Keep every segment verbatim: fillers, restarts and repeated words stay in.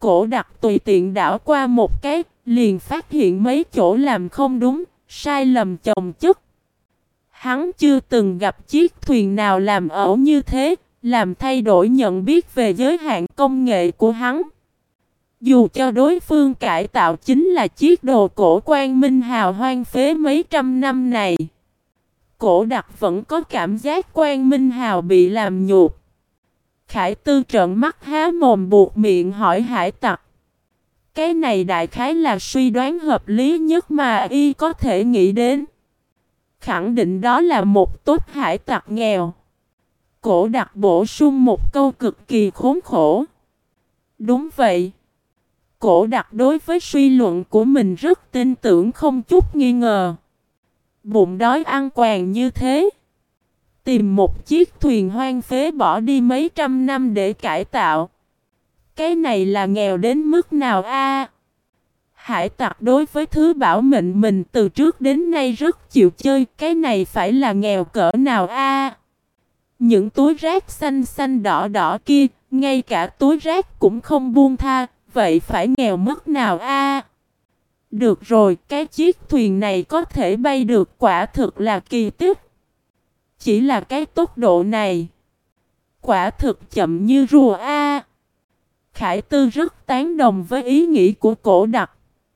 Cổ Đặc tùy tiện đảo qua một cái, liền phát hiện mấy chỗ làm không đúng, sai lầm chồng chất. Hắn chưa từng gặp chiếc thuyền nào làm ẩu như thế, làm thay đổi nhận biết về giới hạn công nghệ của hắn. Dù cho đối phương cải tạo chính là chiếc đồ cổ Quang Minh Hào hoang phế mấy trăm năm này, Cổ Đặc vẫn có cảm giác Quang Minh Hào bị làm nhục. Khải Tư trợn mắt há mồm buột miệng hỏi hải tặc. Cái này đại khái là suy đoán hợp lý nhất mà y có thể nghĩ đến. Khẳng định đó là một tốt hải tặc nghèo. Cổ Đặc bổ sung một câu cực kỳ khốn khổ. Đúng vậy. Cổ Đặc đối với suy luận của mình rất tin tưởng không chút nghi ngờ. Bụng đói ăn quàng như thế, tìm một chiếc thuyền hoang phế bỏ đi mấy trăm năm để cải tạo. Cái này là nghèo đến mức nào a? Hải tặc đối với thứ bảo mệnh mình từ trước đến nay rất chịu chơi. Cái này phải là nghèo cỡ nào a? Những túi rác xanh xanh đỏ đỏ kia, ngay cả túi rác cũng không buông tha. Vậy phải nghèo mức nào a? Được rồi, cái chiếc thuyền này có thể bay được quả thực là kỳ tích. Chỉ là cái tốc độ này, quả thực chậm như rùa a. Khải Tư rất tán đồng với ý nghĩ của Cổ Đặc.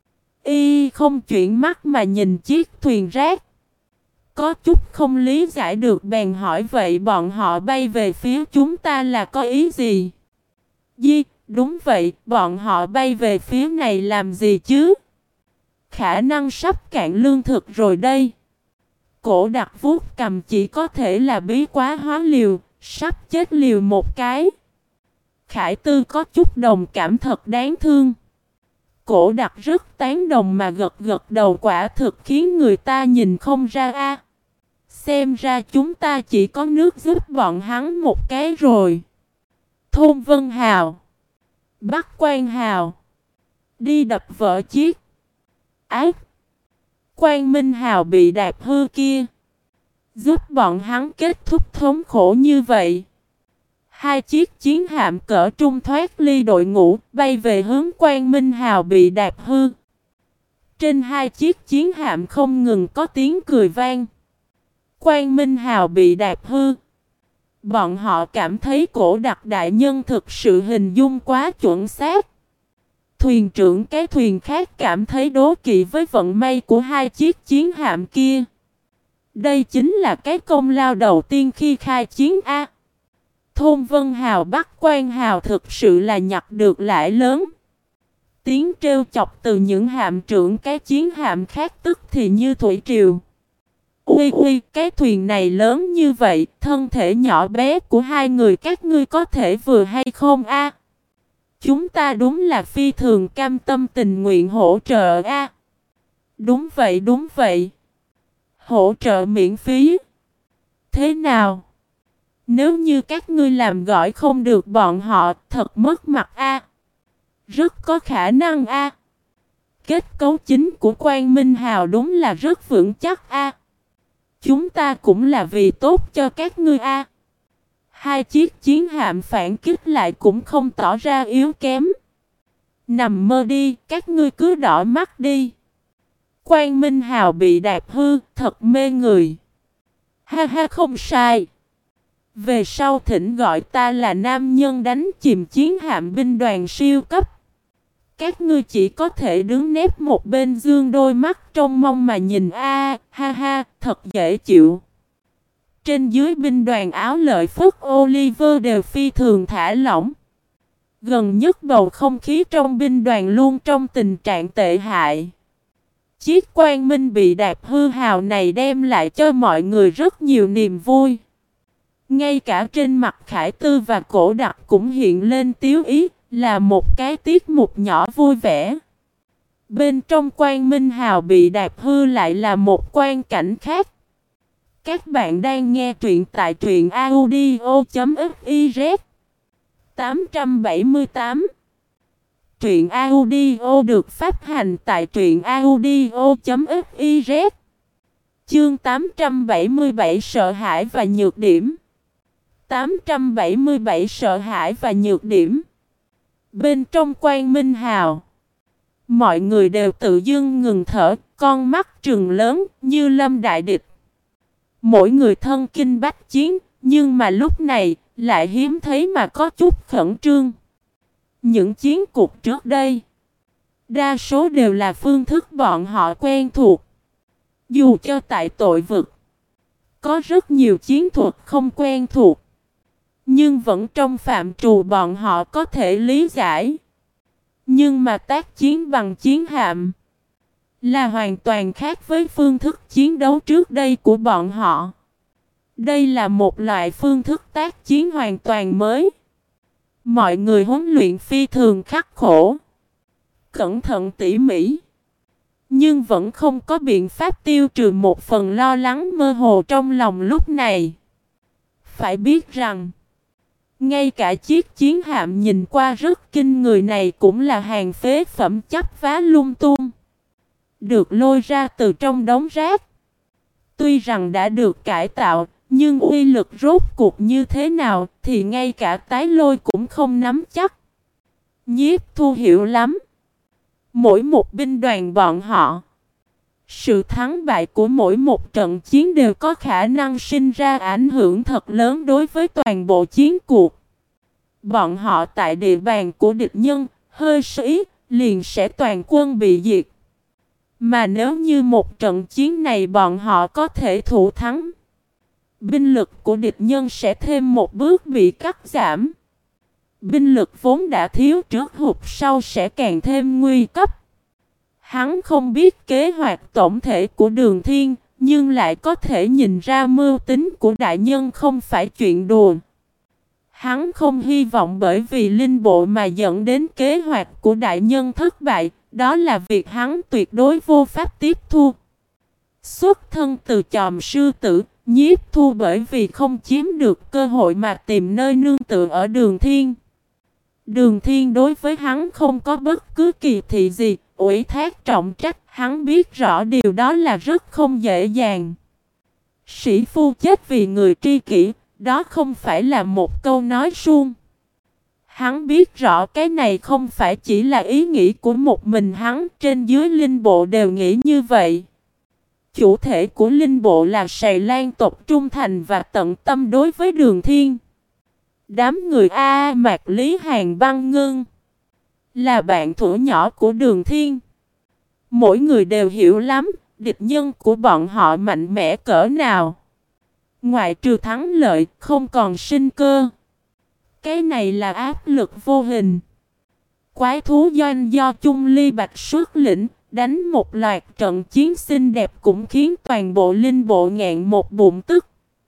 Y không chuyển mắt mà nhìn chiếc thuyền rác, có chút không lý giải được bèn hỏi vậy bọn họ bay về phía chúng ta là có ý gì? Di, đúng vậy, bọn họ bay về phía này làm gì chứ? Khả năng sắp cạn lương thực rồi đây. Cổ Đặc vuốt cầm, chỉ có thể là bí quá hóa liều, sắp chết liều một cái. Khải Tư có chút đồng cảm thật đáng thương. Cổ Đặc rất tán đồng mà gật gật đầu, quả thực khiến người ta nhìn không ra a. Xem ra chúng ta chỉ có nước giúp bọn hắn một cái rồi. Thôn Vân Hào, Bắc Quan Hào, đi đập vỡ chiếc ác Quang Minh Hào bị đạp hư kia, giúp bọn hắn kết thúc thống khổ như vậy. Hai chiếc chiến hạm cỡ trung thoát ly đội ngũ, bay về hướng Quang Minh Hào bị đạp hư. Trên hai chiếc chiến hạm không ngừng có tiếng cười vang. Quang Minh Hào bị đạp hư. Bọn họ cảm thấy Cổ Đặc đại nhân thực sự hình dung quá chuẩn xác. Thuyền trưởng cái thuyền khác cảm thấy đố kỵ với vận may của hai chiếc chiến hạm kia. Đây chính là cái công lao đầu tiên khi khai chiến A. Thôn Vân Hào Bắc Quan Hào thực sự là nhặt được lãi lớn. Tiếng trêu chọc từ những hạm trưởng cái chiến hạm khác tức thì như thủy triều. Ui ui, cái thuyền này lớn như vậy, thân thể nhỏ bé của hai người các ngươi có thể vừa hay không a? Chúng ta đúng là phi thường cam tâm tình nguyện hỗ trợ a. Đúng vậy, đúng vậy. Hỗ trợ miễn phí. Thế nào? Nếu như các ngươi làm gọi không được bọn họ, thật mất mặt a. Rất có khả năng a. Kết cấu chính của Quang Minh Hào đúng là rất vững chắc a. Chúng ta cũng là vì tốt cho các ngươi a. Hai chiếc chiến hạm phản kích lại cũng không tỏ ra yếu kém. Nằm mơ đi, các ngươi cứ đỏ mắt đi. Quang Minh Hào bị đạp hư, thật mê người. Ha ha, không sai. Về sau thỉnh gọi ta là nam nhân đánh chìm chiến hạm binh đoàn siêu cấp. Các ngươi chỉ có thể đứng nép một bên dương đôi mắt trông mong mà nhìn a, ha ha, thật dễ chịu. Trên dưới binh đoàn áo lợi phất Oliver đều phi thường thả lỏng. Gần nhất bầu không khí trong binh đoàn luôn trong tình trạng tệ hại. Chiếc Quang Minh bị đạp hư hào này đem lại cho mọi người rất nhiều niềm vui. Ngay cả trên mặt Khải Tư và Cổ Đặc cũng hiện lên tiếu ý, là một cái tiết mục nhỏ vui vẻ. Bên trong Quang Minh Hào bị đạp hư lại là một quang cảnh khác. Các bạn đang nghe truyện tại truyện audio chấm fiz. tám trăm bảy mươi tám. Truyện audio được phát hành tại truyện audio chấm fiz. Chương tám trăm bảy mươi bảy sợ hãi và nhược điểm. tám trăm bảy mươi bảy sợ hãi và nhược điểm. Bên trong Quang Minh Hào, mọi người đều tự dưng ngừng thở, con mắt trừng lớn như lâm đại địch. Mỗi người thân kinh bách chiến, nhưng mà lúc này lại hiếm thấy mà có chút khẩn trương. Những chiến cuộc trước đây, đa số đều là phương thức bọn họ quen thuộc. Dù cho tại tội vực, có rất nhiều chiến thuật không quen thuộc, nhưng vẫn trong phạm trù bọn họ có thể lý giải. Nhưng mà tác chiến bằng chiến hạm là hoàn toàn khác với phương thức chiến đấu trước đây của bọn họ. Đây là một loại phương thức tác chiến hoàn toàn mới. Mọi người huấn luyện phi thường khắc khổ, cẩn thận tỉ mỉ, nhưng vẫn không có biện pháp tiêu trừ một phần lo lắng mơ hồ trong lòng lúc này. Phải biết rằng, ngay cả chiếc chiến hạm nhìn qua rất kinh người này cũng là hàng phế phẩm chắp vá lung tung, được lôi ra từ trong đống rác. Tuy rằng đã được cải tạo, nhưng uy lực rốt cuộc như thế nào thì ngay cả tái lôi cũng không nắm chắc. Nhiếp Thu hiểu lắm. Mỗi một binh đoàn bọn họ, sự thắng bại của mỗi một trận chiến đều có khả năng sinh ra ảnh hưởng thật lớn đối với toàn bộ chiến cuộc. Bọn họ tại địa bàn của địch nhân, hơi sơ ý, liền sẽ toàn quân bị diệt. Mà nếu như một trận chiến này bọn họ có thể thủ thắng, binh lực của địch nhân sẽ thêm một bước bị cắt giảm. Binh lực vốn đã thiếu trước hụt sau sẽ càng thêm nguy cấp. Hắn không biết kế hoạch tổng thể của Đường Thiên, nhưng lại có thể nhìn ra mưu tính của đại nhân không phải chuyện đùa. Hắn không hy vọng bởi vì linh bộ mà dẫn đến kế hoạch của đại nhân thất bại, đó là việc hắn tuyệt đối vô pháp tiếp thu. Xuất thân từ chòm sư tử, Nhiếp Thu bởi vì không chiếm được cơ hội mà tìm nơi nương tựa ở Đường Thiên. Đường Thiên đối với hắn không có bất cứ kỳ thị gì, ủy thác trọng trách, hắn biết rõ điều đó là rất không dễ dàng. Sĩ phu chết vì người tri kỷ, đó không phải là một câu nói suông. Hắn biết rõ cái này không phải chỉ là ý nghĩ của một mình hắn, trên dưới linh bộ đều nghĩ như vậy. Chủ thể của linh bộ là Sài Lan tộc trung thành và tận tâm đối với Đường Thiên. Đám người A Mạc Lý Hàng Băng Ngưng là bạn thuở nhỏ của Đường Thiên. Mỗi người đều hiểu lắm địch nhân của bọn họ mạnh mẽ cỡ nào. Ngoại trừ thắng lợi không còn sinh cơ. Cái này là áp lực vô hình. Quái thú doanh do Chung Ly Bạch xuất lĩnh, đánh một loạt trận chiến xinh đẹp cũng khiến toàn bộ linh bộ ngẹn một bụng tức.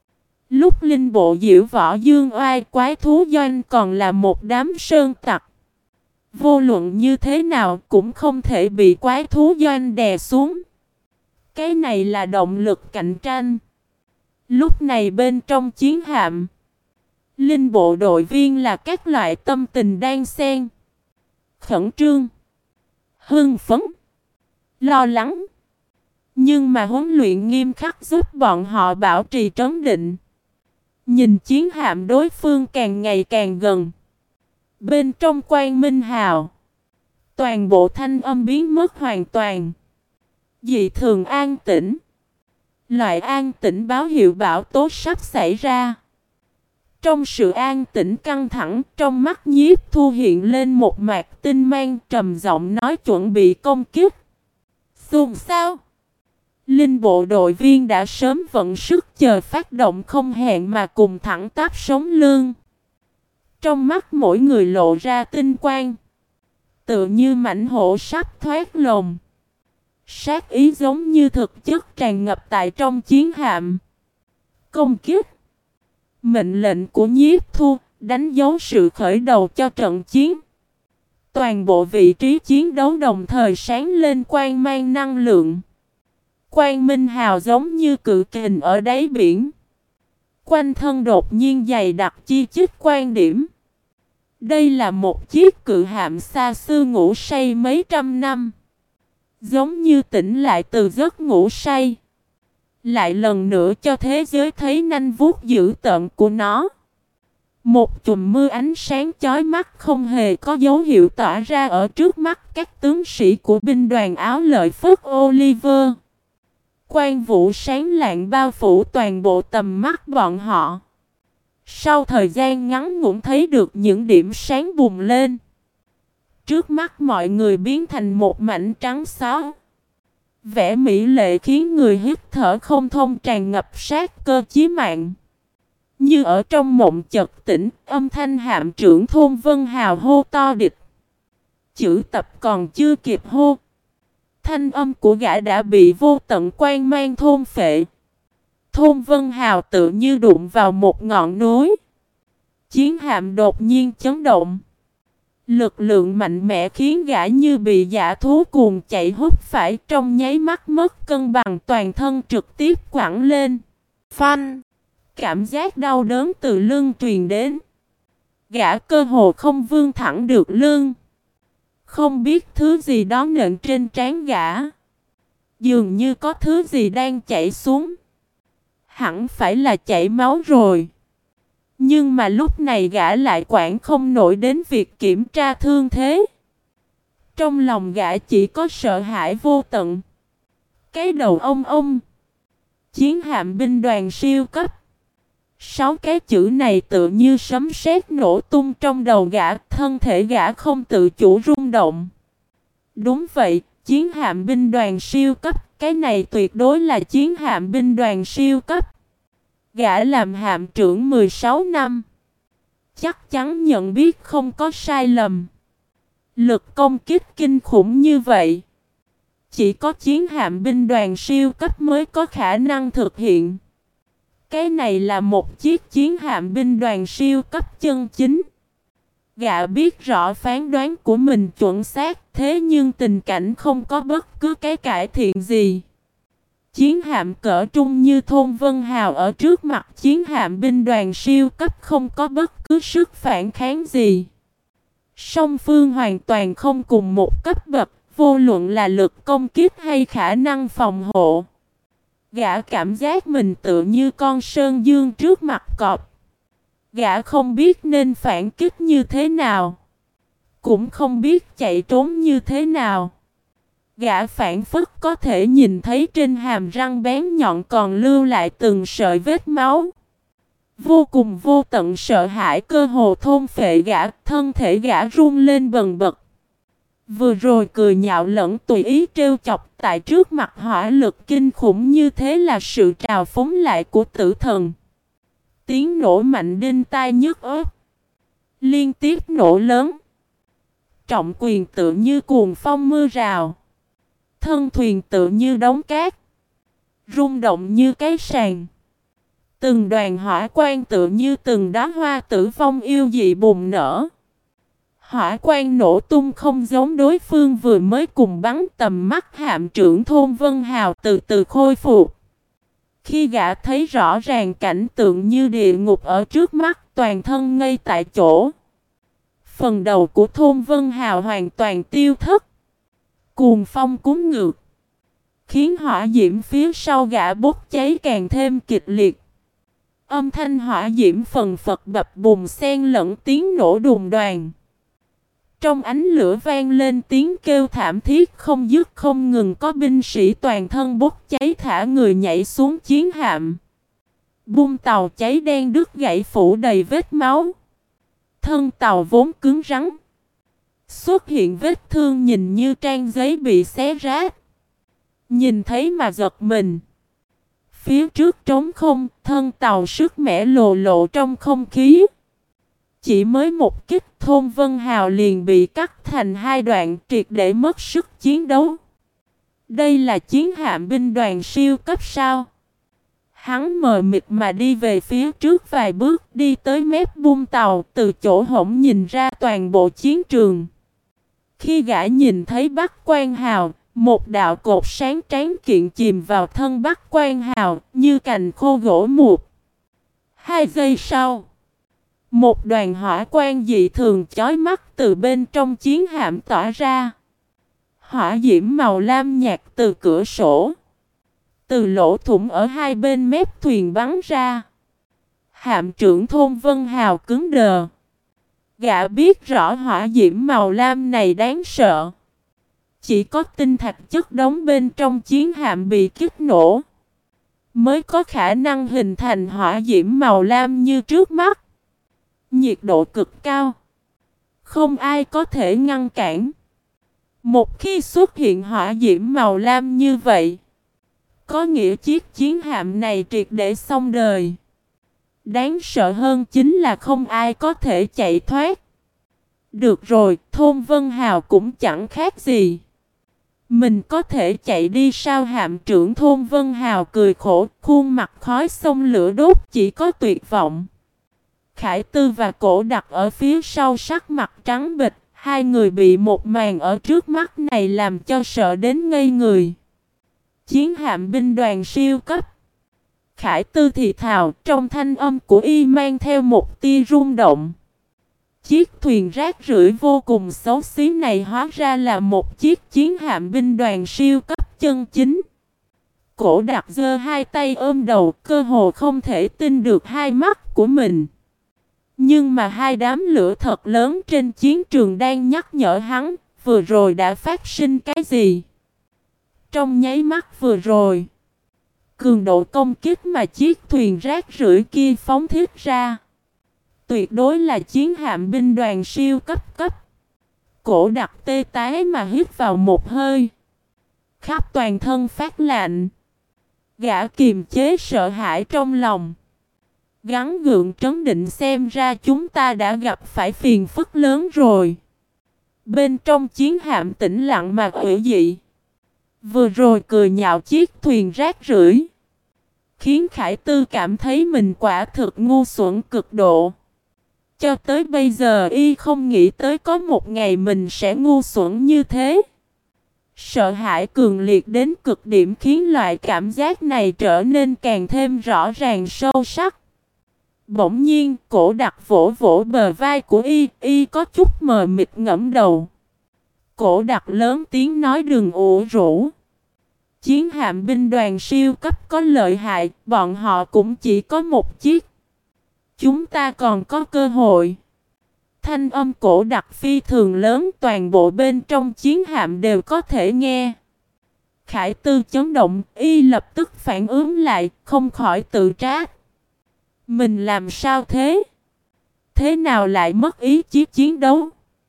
Lúc linh bộ diễu võ dương oai, quái thú doanh còn là một đám sơn tặc. Vô luận như thế nào cũng không thể bị quái thú doanh đè xuống. Cái này là động lực cạnh tranh. Lúc này bên trong chiến hạm, linh bộ đội viên là các loại tâm tình đang xen, khẩn trương, hưng phấn, lo lắng. Nhưng mà huấn luyện nghiêm khắc giúp bọn họ bảo trì trấn định. Nhìn chiến hạm đối phương càng ngày càng gần. Bên trong Quang Minh Hào, toàn bộ thanh âm biến mất hoàn toàn. Dị thường an tĩnh. Loại an tĩnh báo hiệu bão tố sắp xảy ra. Trong sự an tĩnh căng thẳng, trong mắt Nhiếp Thu hiện lên một mạt tinh mang, trầm giọng nói chuẩn bị công kích. Xùm sao? Linh bộ đội viên đã sớm vận sức chờ phát động không hẹn mà cùng thẳng tắp sống lưng. Trong mắt mỗi người lộ ra tinh quang, tựa như mãnh hổ sắp thoát lồng. Sát ý giống như thực chất tràn ngập tại trong chiến hạm. Công kích. Mệnh lệnh của Nhiếp Thu đánh dấu sự khởi đầu cho trận chiến. Toàn bộ vị trí chiến đấu đồng thời sáng lên quang mang năng lượng. Quang Minh Hào giống như cự kình ở đáy biển. Quanh thân đột nhiên dày đặc chi chít quan điểm. Đây là một chiếc cự hạm xa xưa ngủ say mấy trăm năm. Giống như tỉnh lại từ giấc ngủ say. Lại lần nữa cho thế giới thấy nanh vuốt dữ tợn của nó. Một chùm mưa ánh sáng chói mắt không hề có dấu hiệu tỏa ra ở trước mắt các tướng sĩ của binh đoàn áo lợi phất Oliver. Quang vũ sáng lạng bao phủ toàn bộ tầm mắt bọn họ. Sau thời gian ngắn ngủn thấy được những điểm sáng bùng lên. Trước mắt mọi người biến thành một mảnh trắng xóa. Vẻ mỹ lệ khiến người hít thở không thông, tràn ngập sát cơ chí mạng. Như ở trong mộng chợt tỉnh, âm thanh hạm trưởng Thôn Vân Hào hô to địch. Chữ tập còn chưa kịp hô. Thanh âm của gã đã bị vô tận quang mang thôn phệ. Thôn Vân Hào tự như đụng vào một ngọn núi. Chiến hạm đột nhiên chấn động. Lực lượng mạnh mẽ khiến gã như bị dã thú cuồng chạy hút phải, trong nháy mắt mất cân bằng, toàn thân trực tiếp quẳng lên. Phanh! Cảm giác đau đớn từ lưng truyền đến. Gã cơ hồ không vươn thẳng được lưng. Không biết thứ gì đó nện trên trán gã. Dường như có thứ gì đang chảy xuống. Hẳn phải là chảy máu rồi. Nhưng mà lúc này gã lại quản không nổi đến việc kiểm tra thương thế. Trong lòng gã chỉ có sợ hãi vô tận. Cái đầu ông ông. Chiến hạm binh đoàn siêu cấp. Sáu cái chữ này tự như sấm sét nổ tung trong đầu gã, thân thể gã không tự chủ rung động. Đúng vậy, chiến hạm binh đoàn siêu cấp, cái này tuyệt đối là chiến hạm binh đoàn siêu cấp. Gã làm hạm trưởng mười sáu năm. Chắc chắn nhận biết không có sai lầm. Lực công kích kinh khủng như vậy. Chỉ có chiến hạm binh đoàn siêu cấp mới có khả năng thực hiện. Cái này là một chiếc chiến hạm binh đoàn siêu cấp chân chính. Gã biết rõ phán đoán của mình chuẩn xác, thế nhưng tình cảnh không có bất cứ cái cải thiện gì. Chiến hạm cỡ trung như Thôn Vân Hào ở trước mặt chiến hạm binh đoàn siêu cấp không có bất cứ sức phản kháng gì. Song phương hoàn toàn không cùng một cấp bậc, vô luận là lực công kích hay khả năng phòng hộ. Gã cảm giác mình tự như con sơn dương trước mặt cọp. Gã không biết nên phản kích như thế nào. Cũng không biết chạy trốn như thế nào. Gã phản phất có thể nhìn thấy trên hàm răng bén nhọn còn lưu lại từng sợi vết máu. Vô cùng vô tận sợ hãi cơ hồ thôn phệ gã, thân thể gã run lên bần bật. Vừa rồi cười nhạo lẫn tùy ý trêu chọc tại trước mặt hỏa lực kinh khủng như thế là sự trào phúng lại của tử thần. Tiếng nổ mạnh đinh tai nhức óc. Liên tiếp nổ lớn. Trọng quyền tự như cuồng phong mưa rào. Thân thuyền tự như đống cát. Rung động như cái sàn. Từng đoàn hỏa quang tự như từng đóa hoa tử vong yêu dị bùng nở. Hỏa quang nổ tung không giống đối phương vừa mới cùng bắn, tầm mắt hạm trưởng Thôn Vân Hào từ từ khôi phục. Khi gã thấy rõ ràng cảnh tượng như địa ngục ở trước mắt, toàn thân ngây tại chỗ. Phần đầu của Thôn Vân Hào hoàn toàn tiêu thất. Cuồng phong cuốn ngược, khiến hỏa diễm phía sau gã bốc cháy càng thêm kịch liệt. Âm thanh hỏa diễm phần phật bập bùng xen lẫn tiếng nổ đùng đoàn. Trong ánh lửa vang lên tiếng kêu thảm thiết không dứt không ngừng, có binh sĩ toàn thân bốc cháy thả người nhảy xuống chiến hạm. Bung tàu cháy đen đứt gãy phủ đầy vết máu. Thân tàu vốn cứng rắn, xuất hiện vết thương nhìn như trang giấy bị xé rách. Nhìn thấy mà giật mình. Phía trước trống không, thân tàu sức mẻ lồ lộ trong không khí. Chỉ mới một kích, Thôn Vân Hào liền bị cắt thành hai đoạn, triệt để mất sức chiến đấu. Đây là chiến hạm binh đoàn siêu cấp sao? Hắn mờ mịt mà đi về phía trước vài bước, đi tới mép bung tàu, từ chỗ hổng nhìn ra toàn bộ chiến trường. Khi gã nhìn thấy Bắc Quan Hào, một đạo cột sáng tráng kiện chìm vào thân Bắc Quan Hào, như cành khô gỗ mục. Hai giây sau, một đoàn hỏa quang dị thường chói mắt từ bên trong chiến hạm tỏa ra. Hỏa diễm màu lam nhạt từ cửa sổ, từ lỗ thủng ở hai bên mép thuyền bắn ra. Hạm trưởng thôn Vân Hào cứng đờ. Gã biết rõ hỏa diễm màu lam này đáng sợ. Chỉ có tinh thạch chất đống bên trong chiến hạm bị kích nổ mới có khả năng hình thành hỏa diễm màu lam như trước mắt. Nhiệt độ cực cao, không ai có thể ngăn cản. Một khi xuất hiện hỏa diễm màu lam như vậy, có nghĩa chiếc chiến hạm này triệt để xong đời. Đáng sợ hơn chính là không ai có thể chạy thoát. Được rồi, thôn Vân Hào cũng chẳng khác gì. Mình có thể chạy đi sao? Hạm trưởng thôn Vân Hào cười khổ, khuôn mặt khói sông lửa đốt chỉ có tuyệt vọng. Khải Tư và Cổ Đặc ở phía sau sắc mặt trắng bệch, hai người bị một màn ở trước mắt này làm cho sợ đến ngây người. Chiến hạm binh đoàn siêu cấp. Khải Tư thì thào, trong thanh âm của y mang theo một tia rung động. Chiếc thuyền rác rưởi vô cùng xấu xí này hóa ra là một chiếc chiến hạm binh đoàn siêu cấp chân chính. Cổ Đặc giơ hai tay ôm đầu, cơ hồ không thể tin được hai mắt của mình. Nhưng mà hai đám lửa thật lớn trên chiến trường đang nhắc nhở hắn, vừa rồi đã phát sinh cái gì? Trong nháy mắt vừa rồi, cường độ công kích mà chiếc thuyền rác rưởi kia phóng thích ra tuyệt đối là chiến hạm binh đoàn siêu cấp cấp. Cổ Đặc tê tái mà hít vào một hơi, khắp toàn thân phát lạnh. Gã kiềm chế sợ hãi trong lòng, gắng gượng trấn định, xem ra chúng ta đã gặp phải phiền phức lớn rồi. Bên trong chiến hạm tĩnh lặng mà ủy dị. Vừa rồi cười nhạo chiếc thuyền rác rưởi, khiến Khải Tư cảm thấy mình quả thực ngu xuẩn cực độ. Cho tới bây giờ y không nghĩ tới có một ngày mình sẽ ngu xuẩn như thế. Sợ hãi cường liệt đến cực điểm khiến loại cảm giác này trở nên càng thêm rõ ràng sâu sắc. Bỗng nhiên, Cổ Đặc vỗ vỗ bờ vai của y, y có chút mờ mịt ngẫm đầu. Cổ Đặc lớn tiếng nói, đừng ủ rũ. Chiến hạm binh đoàn siêu cấp có lợi hại, bọn họ cũng chỉ có một chiếc. Chúng ta còn có cơ hội. Thanh âm Cổ Đặc phi thường lớn, toàn bộ bên trong chiến hạm đều có thể nghe. Khải Tư chấn động, y lập tức phản ứng lại, không khỏi tự trách. Mình làm sao thế? Thế nào lại mất ý chí chiến đấu?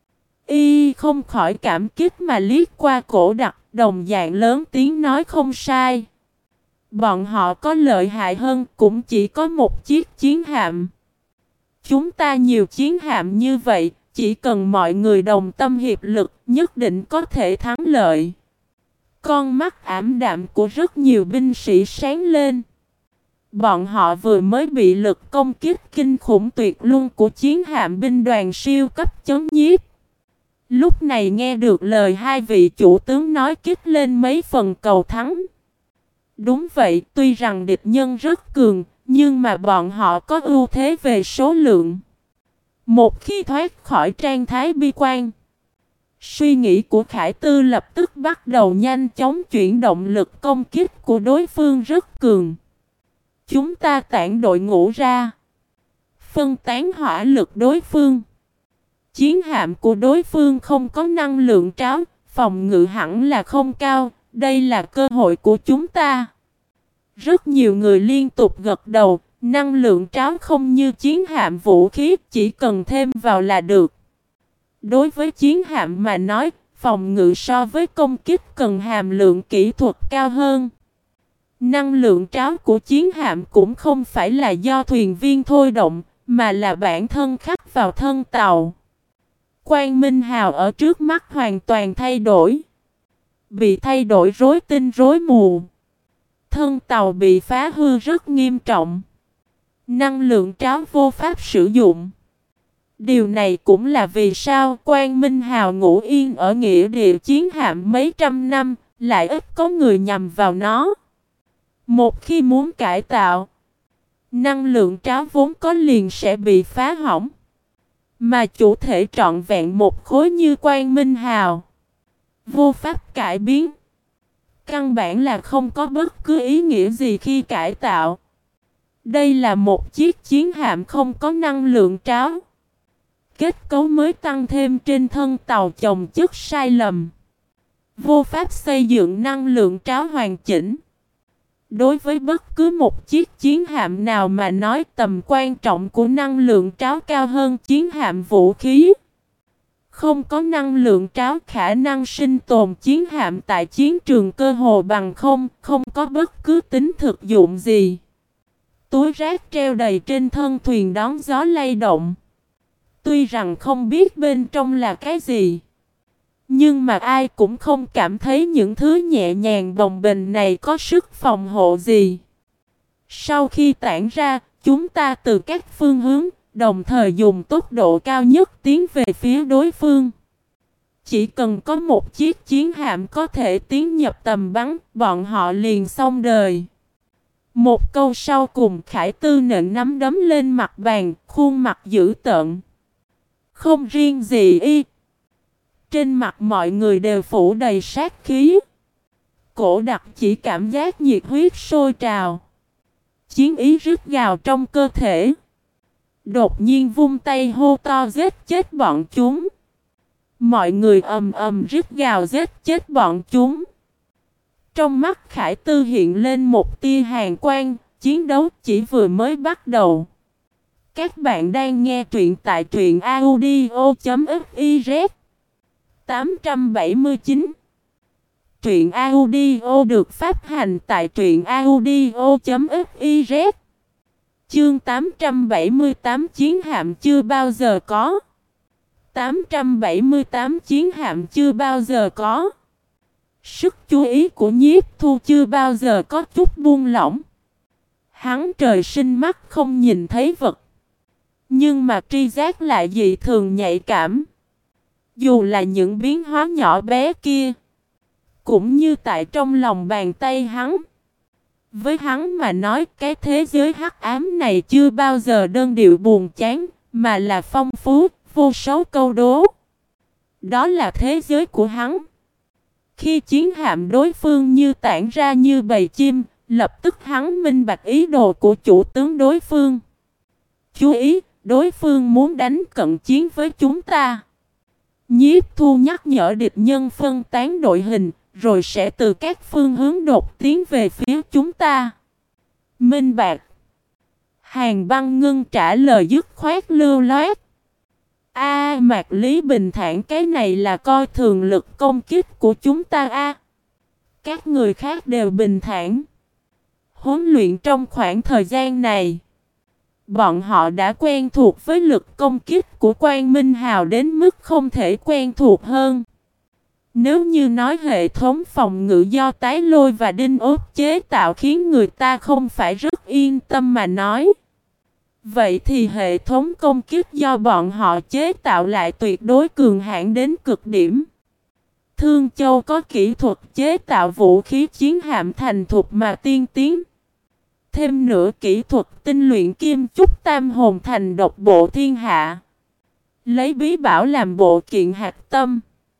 Y không khỏi cảm kích mà liếc qua Cổ Đặc, đồng dạng lớn tiếng nói, không sai. Bọn họ có lợi hại hơn, cũng chỉ có một chiếc chiến hạm. Chúng ta nhiều chiến hạm như vậy, chỉ cần mọi người đồng tâm hiệp lực, nhất định có thể thắng lợi. Con mắt ảm đạm của rất nhiều binh sĩ sáng lên. Bọn họ vừa mới bị lực công kích kinh khủng tuyệt luân của chiến hạm binh đoàn siêu cấp chấn nhiếp. Lúc này nghe được lời hai vị chủ tướng nói, kích lên mấy phần cầu thắng. Đúng vậy, tuy rằng địch nhân rất cường, nhưng mà bọn họ có ưu thế về số lượng. Một khi thoát khỏi trạng thái bi quan, suy nghĩ của Khải Tư lập tức bắt đầu nhanh chóng chuyển động, lực công kích của đối phương rất cường. Chúng ta tản đội ngũ ra, phân tán hỏa lực đối phương. Chiến hạm của đối phương không có năng lượng tráo, phòng ngự hẳn là không cao, đây là cơ hội của chúng ta. Rất nhiều người liên tục gật đầu, năng lượng tráo không như chiến hạm vũ khí, chỉ cần thêm vào là được. Đối với chiến hạm mà nói, phòng ngự so với công kích cần hàm lượng kỹ thuật cao hơn. Năng lượng tráo của chiến hạm cũng không phải là do thuyền viên thôi động, mà là bản thân khắc vào thân tàu. Quang Minh Hào ở trước mắt hoàn toàn thay đổi. Bị thay đổi rối tinh rối mù. Thân tàu bị phá hư rất nghiêm trọng. Năng lượng tráo vô pháp sử dụng. Điều này cũng là vì sao Quang Minh Hào ngủ yên ở nghĩa địa chiến hạm mấy trăm năm, lại ít có người nhằm vào nó. Một khi muốn cải tạo, năng lượng tráo vốn có liền sẽ bị phá hỏng. Mà chủ thể trọn vẹn một khối như Quang Minh Hào, vô pháp cải biến. Căn bản là không có bất cứ ý nghĩa gì khi cải tạo. Đây là một chiếc chiến hạm không có năng lượng tráo. Kết cấu mới tăng thêm trên thân tàu chồng chất sai lầm. Vô pháp xây dựng năng lượng tráo hoàn chỉnh. Đối với bất cứ một chiếc chiến hạm nào mà nói, tầm quan trọng của năng lượng tráo cao hơn chiến hạm vũ khí. Không có năng lượng tráo, khả năng sinh tồn chiến hạm tại chiến trường cơ hồ bằng không, không có bất cứ tính thực dụng gì. Túi rác treo đầy trên thân thuyền đón gió lay động. Tuy rằng không biết bên trong là cái gì, nhưng mà ai cũng không cảm thấy những thứ nhẹ nhàng bồng bềnh này có sức phòng hộ gì. Sau khi tản ra, chúng ta từ các phương hướng, đồng thời dùng tốc độ cao nhất tiến về phía đối phương. Chỉ cần có một chiếc chiến hạm có thể tiến nhập tầm bắn, bọn họ liền xong đời. Một câu sau cùng, Khải Tư nện nắm đấm lên mặt bàn, khuôn mặt dữ tợn. Không riêng gì y. Trên mặt mọi người đều phủ đầy sát khí. Cổ đặc chỉ cảm giác nhiệt huyết sôi trào. Chiến ý rít gào trong cơ thể. Đột nhiên vung tay hô to giết chết bọn chúng. Mọi người ầm ầm rít gào giết chết bọn chúng. Trong mắt Khải Tư hiện lên một tia hàn quang, chiến đấu chỉ vừa mới bắt đầu. Các bạn đang nghe truyện tại truyện audio chấm fiz. tám trăm bảy mươi chín. Truyện audio được phát hành tại truyện audio chấm fiz. Chương tám trăm bảy mươi tám chiến hạm chưa bao giờ có. tám trăm bảy mươi tám chiến hạm chưa bao giờ có. Sức chú ý của Nhiếp Thu chưa bao giờ có chút buông lỏng. Hắn trời sinh mắt không nhìn thấy vật, nhưng mà tri giác lại dị thường nhạy cảm. Dù là những biến hóa nhỏ bé kia, cũng như tại trong lòng bàn tay hắn. Với hắn mà nói, cái thế giới hắc ám này chưa bao giờ đơn điệu buồn chán, mà là phong phú, vô số câu đố. Đó là thế giới của hắn. Khi chiến hạm đối phương như tản ra như bầy chim, lập tức hắn minh bạch ý đồ của chủ tướng đối phương. Chú ý, đối phương muốn đánh cận chiến với chúng ta. Nhiếp Thu nhắc nhở địch nhân phân tán đội hình, rồi sẽ từ các phương hướng đột tiến về phía chúng ta. Minh bạch. Hàn Băng Ngưng trả lời dứt khoát lưu loát. A, Mạc Lý bình thản, cái này là coi thường lực công kích của chúng ta a. À, các người khác đều bình thản. Huấn luyện trong khoảng thời gian này, bọn họ đã quen thuộc với lực công kích của Quang Minh Hào đến mức không thể quen thuộc hơn. Nếu như nói hệ thống phòng ngự do tái lôi và đinh ốp chế tạo khiến người ta không phải rất yên tâm mà nói, vậy thì hệ thống công kích do bọn họ chế tạo lại tuyệt đối cường hãn đến cực điểm. Thương Châu có kỹ thuật chế tạo vũ khí chiến hạm thành thục mà tiên tiến. Thêm nữa kỹ thuật tinh luyện kim chúc tam hồn thành độc bộ thiên hạ. Lấy bí bảo làm bộ kiện hạt tâm.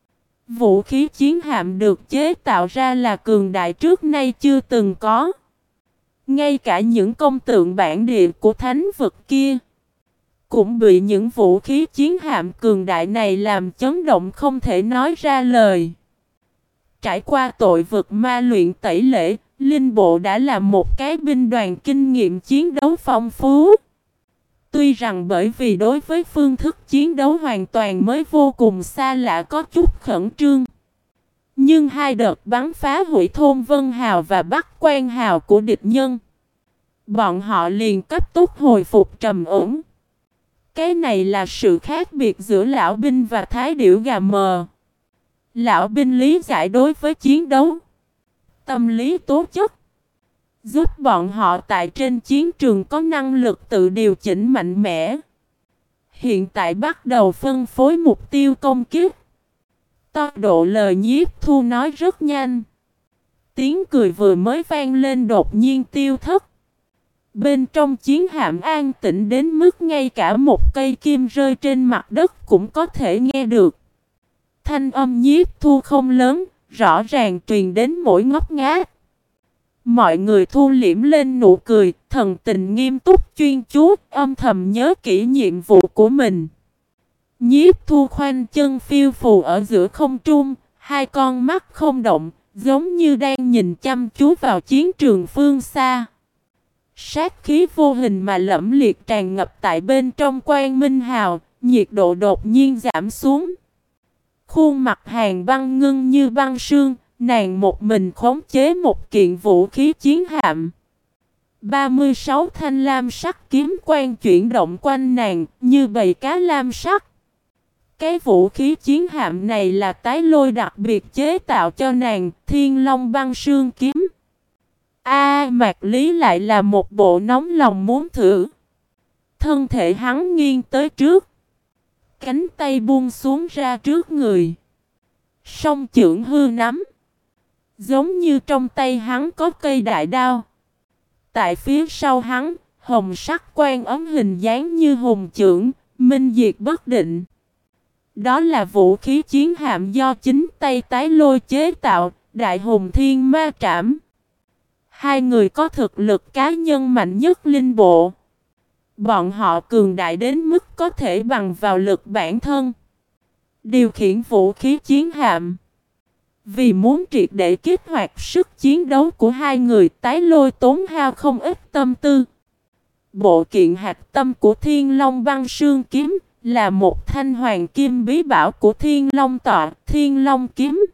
Vũ khí chiến hạm được chế tạo ra là cường đại trước nay chưa từng có. Ngay cả những công tượng bản địa của thánh vực kia cũng bị những vũ khí chiến hạm cường đại này làm chấn động không thể nói ra lời. Trải qua tội vực ma luyện tẩy lễ, Linh Bộ đã là một cái binh đoàn kinh nghiệm chiến đấu phong phú. Tuy rằng bởi vì đối với phương thức chiến đấu hoàn toàn mới vô cùng xa lạ có chút khẩn trương, nhưng hai đợt bắn phá hủy thôn Vân Hào và Bắc Quan Hào của địch nhân, bọn họ liền cấp tốc hồi phục trầm ổn. Cái này là sự khác biệt giữa lão binh và thái điểu gà mờ. Lão binh lý giải đối với chiến đấu, tâm lý tố chất, giúp bọn họ tại trên chiến trường có năng lực tự điều chỉnh mạnh mẽ. Hiện tại bắt đầu phân phối mục tiêu công kích. Tốc độ lời Nhiếp Thu nói rất nhanh. Tiếng cười vừa mới vang lên đột nhiên tiêu thất. Bên trong chiến hạm an tĩnh đến mức ngay cả một cây kim rơi trên mặt đất cũng có thể nghe được. Thanh âm Nhiếp Thu không lớn, rõ ràng truyền đến mỗi ngóc ngách. Mọi người thu liễm lên nụ cười, thần tình nghiêm túc chuyên chú, âm thầm nhớ kỹ nhiệm vụ của mình. Nhiếp Thu khoanh chân phiêu phù ở giữa không trung, hai con mắt không động, giống như đang nhìn chăm chú vào chiến trường phương xa. Sát khí vô hình mà lẫm liệt tràn ngập tại bên trong Quan Minh Hào, nhiệt độ đột nhiên giảm xuống. Khuôn mặt Hàn Băng ngưng như băng sương, nàng một mình khống chế một kiện vũ khí chiến hạm. ba mươi sáu thanh lam sắc kiếm quang chuyển động quanh nàng như bầy cá lam sắc. Cái vũ khí chiến hạm này là tái lôi đặc biệt chế tạo cho nàng, Thiên Long băng sương kiếm. A Mạc Lý lại là một bộ nóng lòng muốn thử. Thân thể hắn nghiêng tới trước, cánh tay buông xuống ra trước người. Song chưởng hư nắm, giống như trong tay hắn có cây đại đao. Tại phía sau hắn, hồng sắc quan ấm hình dáng như hùng chưởng, minh diệt bất định. Đó là vũ khí chiến hạm do chính tay tái lôi chế tạo, Đại Hùng Thiên Ma Trảm. Hai người có thực lực cá nhân mạnh nhất linh bộ. Bọn họ cường đại đến mức có thể bằng vào lực bản thân điều khiển vũ khí chiến hạm. Vì muốn triệt để kích hoạt sức chiến đấu của hai người, tái lôi tốn hao không ít tâm tư. Bộ kiện hạt tâm của Thiên Long băng sương kiếm là một thanh hoàng kim bí bảo của Thiên Long tọa, Thiên Long kiếm.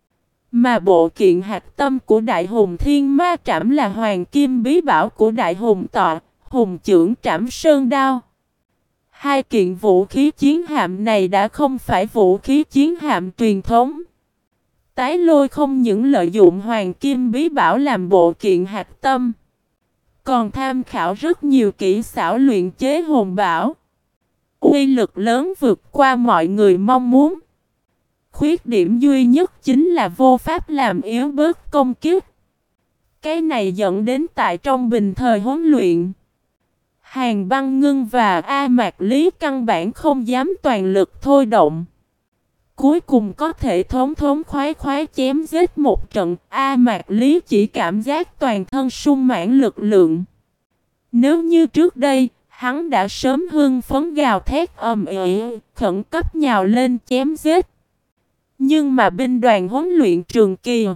Mà bộ kiện hạt tâm của Đại Hùng Thiên Ma Trảm là hoàng kim bí bảo của Đại Hùng tọa, Hùng chưởng trảm sơn đao. Hai kiện vũ khí chiến hạm này đã không phải vũ khí chiến hạm truyền thống. Tái lôi không những lợi dụng hoàng kim bí bảo làm bộ kiện hạt tâm, còn tham khảo rất nhiều kỹ xảo luyện chế hồn bảo. Uy lực lớn vượt qua mọi người mong muốn. Khuyết điểm duy nhất chính là vô pháp làm yếu bớt công kích. Cái này dẫn đến tại trong bình thời huấn luyện, Hàn Băng Ngưng và A Mạc Lý căn bản không dám toàn lực thôi động. Cuối cùng có thể thống thống khoái khoái chém giết một trận, A Mạc Lý chỉ cảm giác toàn thân sung mãn lực lượng. Nếu như trước đây, hắn đã sớm hưng phấn gào thét ầm ĩ, khẩn cấp nhào lên chém giết. Nhưng mà binh đoàn huấn luyện trường kỳ,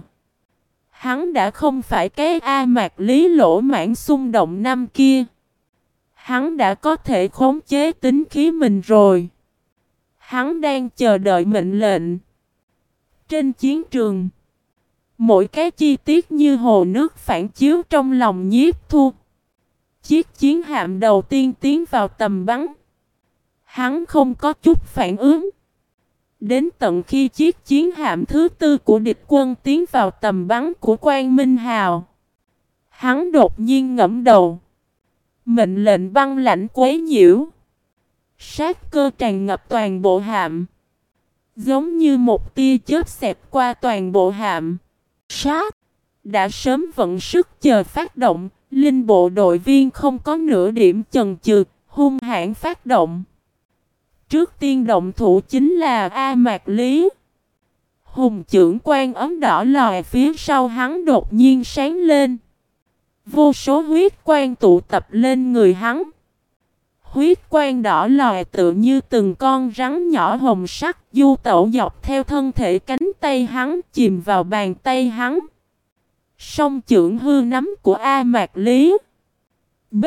hắn đã không phải cái A Mạc Lý lỗ mãn xung động năm kia. Hắn đã có thể khống chế tính khí mình rồi. Hắn đang chờ đợi mệnh lệnh. Trên chiến trường, mỗi cái chi tiết như hồ nước phản chiếu trong lòng Nhiếp Thu. Chiếc chiến hạm đầu tiên tiến vào tầm bắn, hắn không có chút phản ứng. Đến tận khi chiếc chiến hạm thứ tư của địch quân tiến vào tầm bắn của Quan Minh Hào, hắn đột nhiên ngẫm đầu. Mệnh lệnh băng lãnh quấy nhiễu. Sát cơ tràn ngập toàn bộ hạm, giống như một tia chớp xẹt qua toàn bộ hạm. Sát đã sớm vận sức chờ phát động. Linh bộ đội viên không có nửa điểm chần chừ, hung hãn phát động. Trước tiên động thủ chính là A Mạc Lý. Hùng chưởng quan ấm đỏ lòi phía sau hắn đột nhiên sáng lên. Vô số huyết quang tụ tập lên người hắn. Huyết quang đỏ lòi tự như từng con rắn nhỏ hồng sắc du tẩu dọc theo thân thể cánh tay hắn, chìm vào bàn tay hắn. Song chưởng hư nắm của A Mạc Lý, B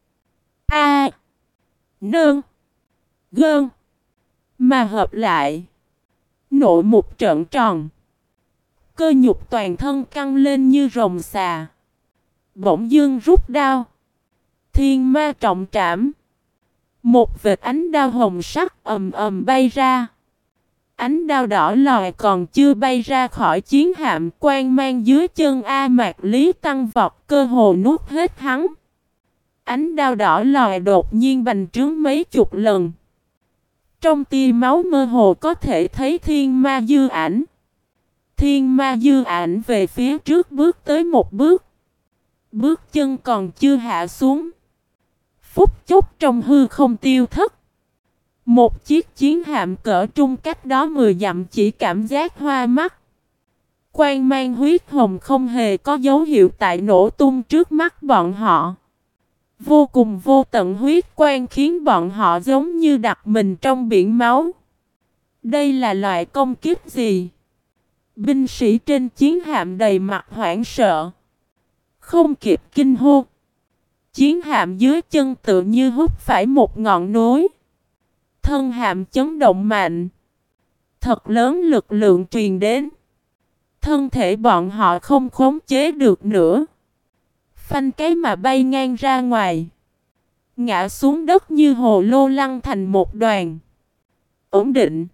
A Nương Gơn mà hợp lại, nội một trận tròn. Cơ nhục toàn thân căng lên như rồng xà. Bỗng dưng rút đao, thiên ma trọng trảm. Một vệt ánh đao hồng sắc ầm ầm bay ra. Ánh đao đỏ lòi còn chưa bay ra khỏi chiến hạm, quang mang dưới chân A Mạc Lý tăng vọt, cơ hồ nuốt hết hắn. Ánh đao đỏ lòi đột nhiên bành trướng mấy chục lần. Trong tia máu mơ hồ có thể thấy thiên ma dư ảnh. Thiên ma dư ảnh về phía trước bước tới một bước. Bước chân còn chưa hạ xuống, phút chốc trong hư không tiêu thất. Một chiếc chiến hạm cỡ trung cách đó mười dặm chỉ cảm giác hoa mắt. Quang mang huyết hồng không hề có dấu hiệu tại nổ tung trước mắt bọn họ. Vô cùng vô tận huyết quang khiến bọn họ giống như đặt mình trong biển máu. Đây là loại công kích gì? Binh sĩ trên chiến hạm đầy mặt hoảng sợ. Không kịp kinh hô. Chiến hạm dưới chân tự như hút phải một ngọn núi. Thân hạm chấn động mạnh. Thật lớn lực lượng truyền đến. Thân thể bọn họ không khống chế được nữa. Phanh cái mà bay ngang ra ngoài. Ngã xuống đất như hồ lô lăn thành một đoàn. Ổn định.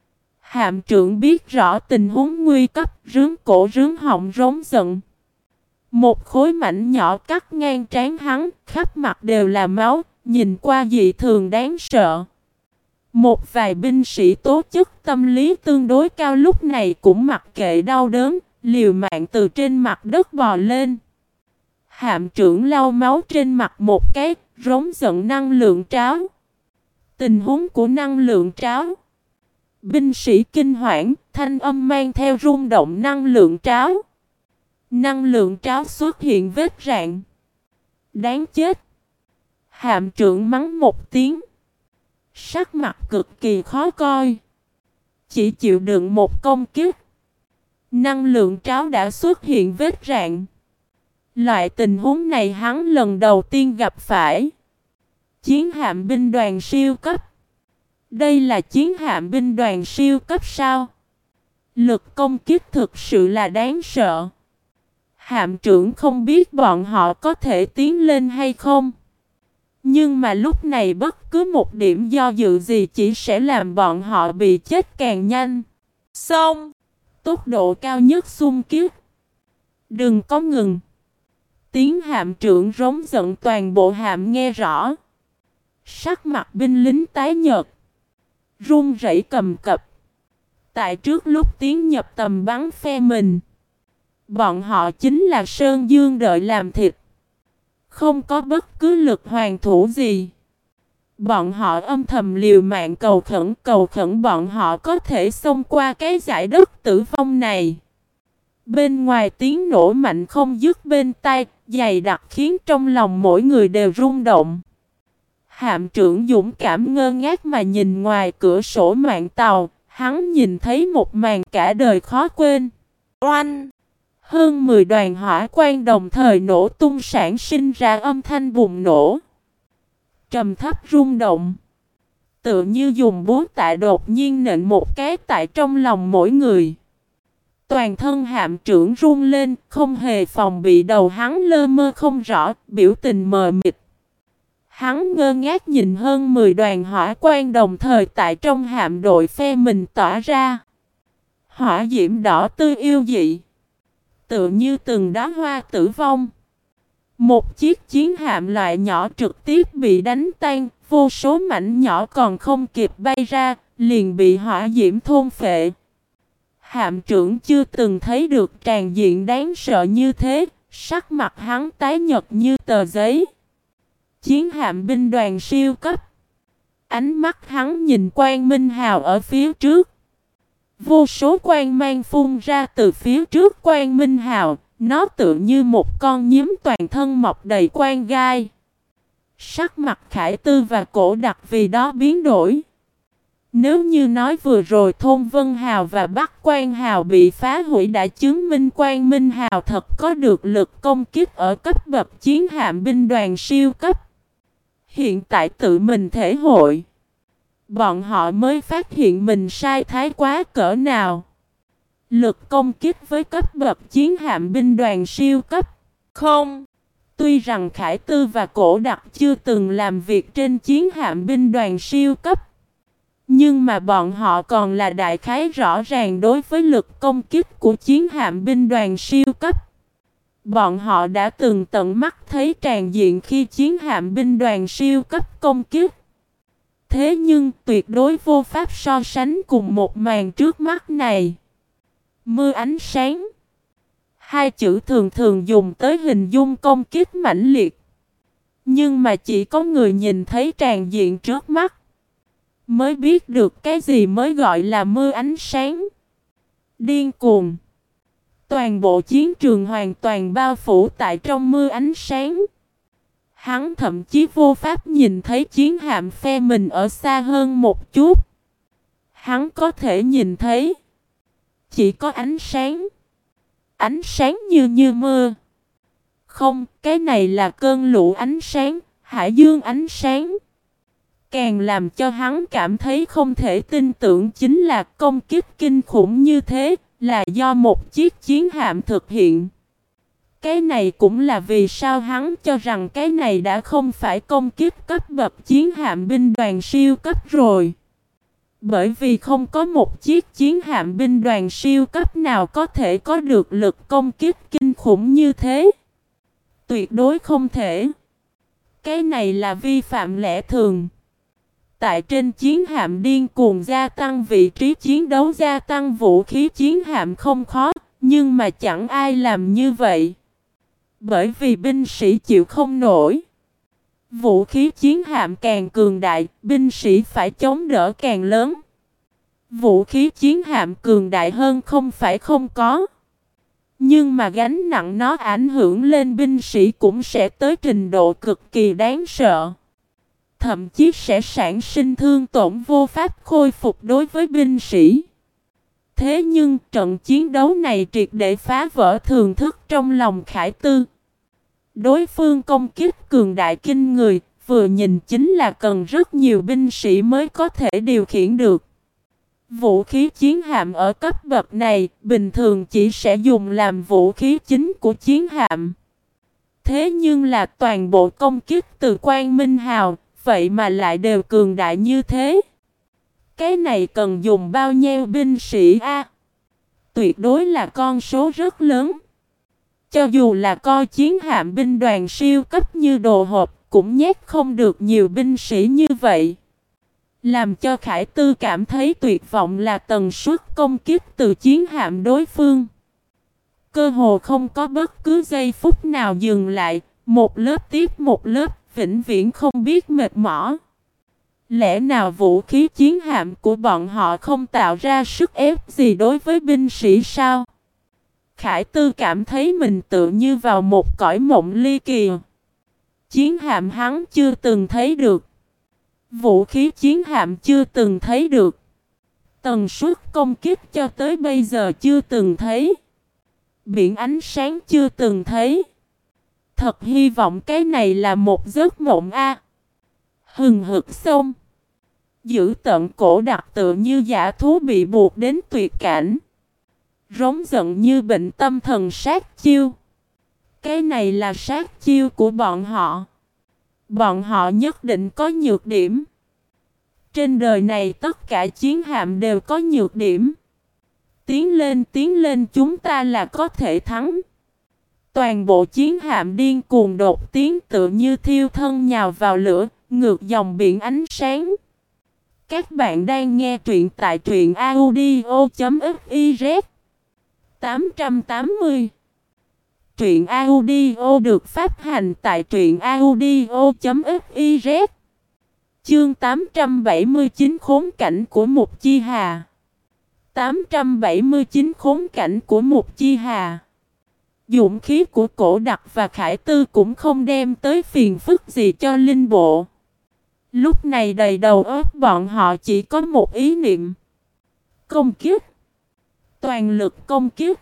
Hạm trưởng biết rõ tình huống nguy cấp, rướn cổ rướn họng rống giận. Một khối mảnh nhỏ cắt ngang trán hắn, khắp mặt đều là máu, nhìn qua dị thường đáng sợ. Một vài binh sĩ tố chất tâm lý tương đối cao lúc này cũng mặc kệ đau đớn, liều mạng từ trên mặt đất bò lên. Hạm trưởng lau máu trên mặt một cái, rống giận năng lượng tráo. Tình huống của năng lượng tráo. Binh sĩ kinh hoảng, thanh âm mang theo rung động năng lượng tráo. Năng lượng tráo xuất hiện vết rạn. Đáng chết. Hạm trưởng mắng một tiếng. Sắc mặt cực kỳ khó coi. Chỉ chịu đựng một công kích. Năng lượng tráo đã xuất hiện vết rạn. Loại tình huống này hắn lần đầu tiên gặp phải. Chiến hạm binh đoàn siêu cấp. Đây là chiến hạm binh đoàn siêu cấp sao? Lực công kích thực sự là đáng sợ. Hạm trưởng không biết bọn họ có thể tiến lên hay không. Nhưng mà lúc này bất cứ một điểm do dự gì chỉ sẽ làm bọn họ bị chết càng nhanh. Xong. Tốc độ cao nhất xung kích. Đừng có ngừng. Tiếng hạm trưởng rống giận toàn bộ hạm nghe rõ. Sắc mặt binh lính tái nhợt. Run rẩy cầm cập. Tại trước lúc tiến nhập tầm bắn phe mình. Bọn họ chính là Sơn Dương đợi làm thịt. Không có bất cứ lực hoàn thủ gì. Bọn họ âm thầm liều mạng cầu khẩn cầu khẩn bọn họ có thể xông qua cái dải đất tử vong này. Bên ngoài tiếng nổ mạnh không dứt bên tai, dày đặc khiến trong lòng mỗi người đều rung động. Hạm trưởng dũng cảm ngơ ngác mà nhìn ngoài cửa sổ mạn tàu, hắn nhìn thấy một màn cả đời khó quên. Oanh! Hơn mười đoàn hỏa quang đồng thời nổ tung sản sinh ra âm thanh bùng nổ. Trầm thấp rung động. Tựa như dùng búa tạ đột nhiên nện một cái tại trong lòng mỗi người. Toàn thân hạm trưởng run lên, không hề phòng bị đầu hắn lơ mơ không rõ, biểu tình mờ mịt. Hắn ngơ ngác nhìn hơn mười đoàn hỏa quang đồng thời tại trong hạm đội phe mình tỏa ra. Hỏa diễm đỏ tươi yêu dị. Tựa như từng đóa hoa tử vong. Một chiếc chiến hạm loại nhỏ trực tiếp bị đánh tan, vô số mảnh nhỏ còn không kịp bay ra, liền bị hỏa diễm thôn phệ. Hạm trưởng chưa từng thấy được tràn diện đáng sợ như thế, sắc mặt hắn tái nhợt như tờ giấy. Chiến hạm binh đoàn siêu cấp. Ánh mắt hắn nhìn Quang Minh Hào ở phía trước. Vô số quang mang phun ra từ phía trước Quang Minh Hào, nó tựa như một con nhím toàn thân mọc đầy quang gai. Sắc mặt Khải Tư và Cổ Đặc vì đó biến đổi. Nếu như nói vừa rồi Thôn Vân Hào và Bắc Quang Hào bị phá hủy đã chứng minh Quang Minh Hào thật có được lực công kích ở cấp bậc chiến hạm binh đoàn siêu cấp. Hiện tại tự mình thể hội. Bọn họ mới phát hiện mình sai thái quá cỡ nào. Lực công kích với cấp bậc chiến hạm binh đoàn siêu cấp. Không. Tuy rằng Khải Tư và Cổ Đặc chưa từng làm việc trên chiến hạm binh đoàn siêu cấp. Nhưng mà bọn họ còn là đại khái rõ ràng đối với lực công kích của chiến hạm binh đoàn siêu cấp. Bọn họ đã từng tận mắt thấy tràn diện khi chiến hạm binh đoàn siêu cấp công kích. Thế nhưng tuyệt đối vô pháp so sánh cùng một màn trước mắt này. Mưa ánh sáng. Hai chữ thường thường dùng tới hình dung công kích mãnh liệt. Nhưng mà chỉ có người nhìn thấy tràn diện trước mắt mới biết được cái gì mới gọi là mưa ánh sáng. Điên cuồng. Toàn bộ chiến trường hoàn toàn bao phủ tại trong mưa ánh sáng. Hắn thậm chí vô pháp nhìn thấy chiến hạm phe mình ở xa hơn một chút. Hắn có thể nhìn thấy chỉ có ánh sáng. Ánh sáng như như mưa. Không, cái này là cơn lũ ánh sáng, hải dương ánh sáng. Càng làm cho hắn cảm thấy không thể tin tưởng chính là công kích kinh khủng như thế là do một chiếc chiến hạm thực hiện. Cái này cũng là vì sao hắn cho rằng cái này đã không phải công kích cấp bậc chiến hạm binh đoàn siêu cấp rồi. Bởi vì không có một chiếc chiến hạm binh đoàn siêu cấp nào có thể có được lực công kích kinh khủng như thế. Tuyệt đối không thể. Cái này là vi phạm lẽ thường. Tại trên chiến hạm điên cuồng gia tăng vị trí chiến đấu, gia tăng vũ khí chiến hạm không khó, nhưng mà chẳng ai làm như vậy. Bởi vì binh sĩ chịu không nổi. Vũ khí chiến hạm càng cường đại, binh sĩ phải chống đỡ càng lớn. Vũ khí chiến hạm cường đại hơn không phải không có. Nhưng mà gánh nặng nó ảnh hưởng lên binh sĩ cũng sẽ tới trình độ cực kỳ đáng sợ. Thậm chí sẽ sản sinh thương tổn vô pháp khôi phục đối với binh sĩ. Thế nhưng trận chiến đấu này triệt để phá vỡ thường thức trong lòng Khải Tư. Đối phương công kích cường đại kinh người, vừa nhìn chính là cần rất nhiều binh sĩ mới có thể điều khiển được. Vũ khí chiến hạm ở cấp bậc này, bình thường chỉ sẽ dùng làm vũ khí chính của chiến hạm. Thế nhưng là toàn bộ công kích từ Quang Minh Hào, vậy mà lại đều cường đại như thế. Cái này cần dùng bao nhiêu binh sĩ a? Tuyệt đối là con số rất lớn. Cho dù là coi chiến hạm binh đoàn siêu cấp như đồ hộp, cũng nhét không được nhiều binh sĩ như vậy. Làm cho Khải Tư cảm thấy tuyệt vọng là tần suất công kích từ chiến hạm đối phương. Cơ hồ không có bất cứ giây phút nào dừng lại, một lớp tiếp một lớp, vĩnh viễn không biết mệt mỏi. Lẽ nào vũ khí chiến hạm của bọn họ không tạo ra sức ép gì đối với binh sĩ sao? Khải Tư cảm thấy mình tự như vào một cõi mộng ly kỳ. Chiến hạm hắn chưa từng thấy được. Vũ khí chiến hạm chưa từng thấy được. Tần suất công kích cho tới bây giờ chưa từng thấy. Biển ánh sáng chưa từng thấy. Thật hy vọng cái này là một giấc mộng a. Hừng hực sông. Giữ tận cổ đặc tự như dã thú bị buộc đến tuyệt cảnh. Rống giận như bệnh tâm thần sát chiêu. Cái này là sát chiêu của bọn họ. Bọn họ nhất định có nhược điểm. Trên đời này tất cả chiến hạm đều có nhược điểm. Tiến lên tiến lên chúng ta là có thể thắng. Toàn bộ chiến hạm điên cuồng đột tiến tự như thiêu thân nhào vào lửa, ngược dòng biển ánh sáng. Các bạn đang nghe truyện tại truyện audio chấm fiz. tám trăm tám mươi. Truyện audio được phát hành tại truyện audio chấm fiz. Chương tám trăm bảy mươi chín khốn cảnh của Mục Chi Hà. tám trăm bảy mươi chín khốn cảnh của Mục Chi Hà. Dũng khí của Cổ Đặc và Khải Tư cũng không đem tới phiền phức gì cho Linh Bộ. Lúc này đầy đầu óc bọn họ chỉ có một ý niệm. Công kích. Toàn lực công kích.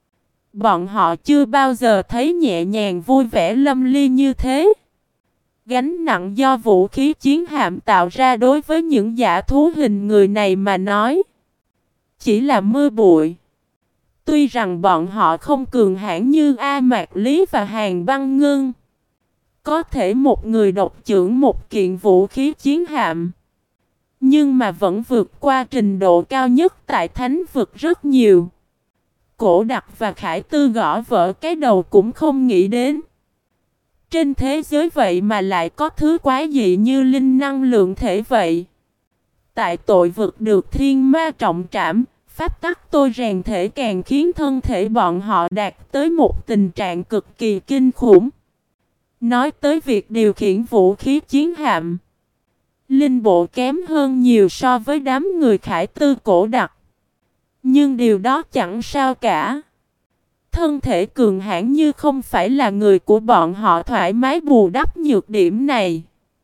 Bọn họ chưa bao giờ thấy nhẹ nhàng vui vẻ lâm ly như thế. Gánh nặng do vũ khí chiến hạm tạo ra đối với những dã thú hình người này mà nói. Chỉ là mưa bụi. Tuy rằng bọn họ không cường hãn như A Mạc Lý và Hàn Băng Ngưng. Có thể một người độc chưởng một kiện vũ khí chiến hạm. Nhưng mà vẫn vượt qua trình độ cao nhất tại thánh vực rất nhiều. Cổ Đặc và Khải Tư gõ vỡ cái đầu cũng không nghĩ đến. Trên thế giới vậy mà lại có thứ quái dị như linh năng lượng thể vậy. Tại tội vực được thiên ma trọng trảm, pháp tắc tôi rèn thể càng khiến thân thể bọn họ đạt tới một tình trạng cực kỳ kinh khủng. Nói tới việc điều khiển vũ khí chiến hạm, Linh Bộ kém hơn nhiều so với đám người Khải Tư Cổ Đặc. Nhưng điều đó chẳng sao cả. thân thể cường hãn như không phải là người của bọn họ thoải mái bù đắp nhược điểm này.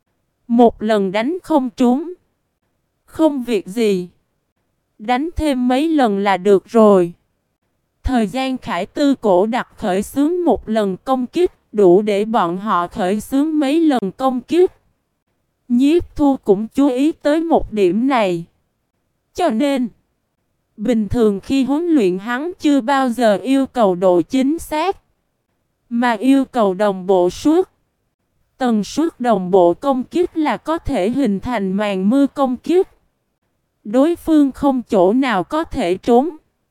Một lần đánh không trúng. Không việc gì. Đánh thêm mấy lần là được rồi. Thời gian Khải Tư cổ đặc khởi xướng một lần công kích đủ để bọn họ khởi xướng mấy lần công kích. Nhiếp Thu cũng chú ý tới một điểm này. Cho nên, bình thường khi huấn luyện hắn chưa bao giờ yêu cầu độ chính xác, mà yêu cầu đồng bộ suốt. Tần suất đồng bộ công kích là có thể hình thành màn mưa công kích. Đối phương không chỗ nào có thể trốn.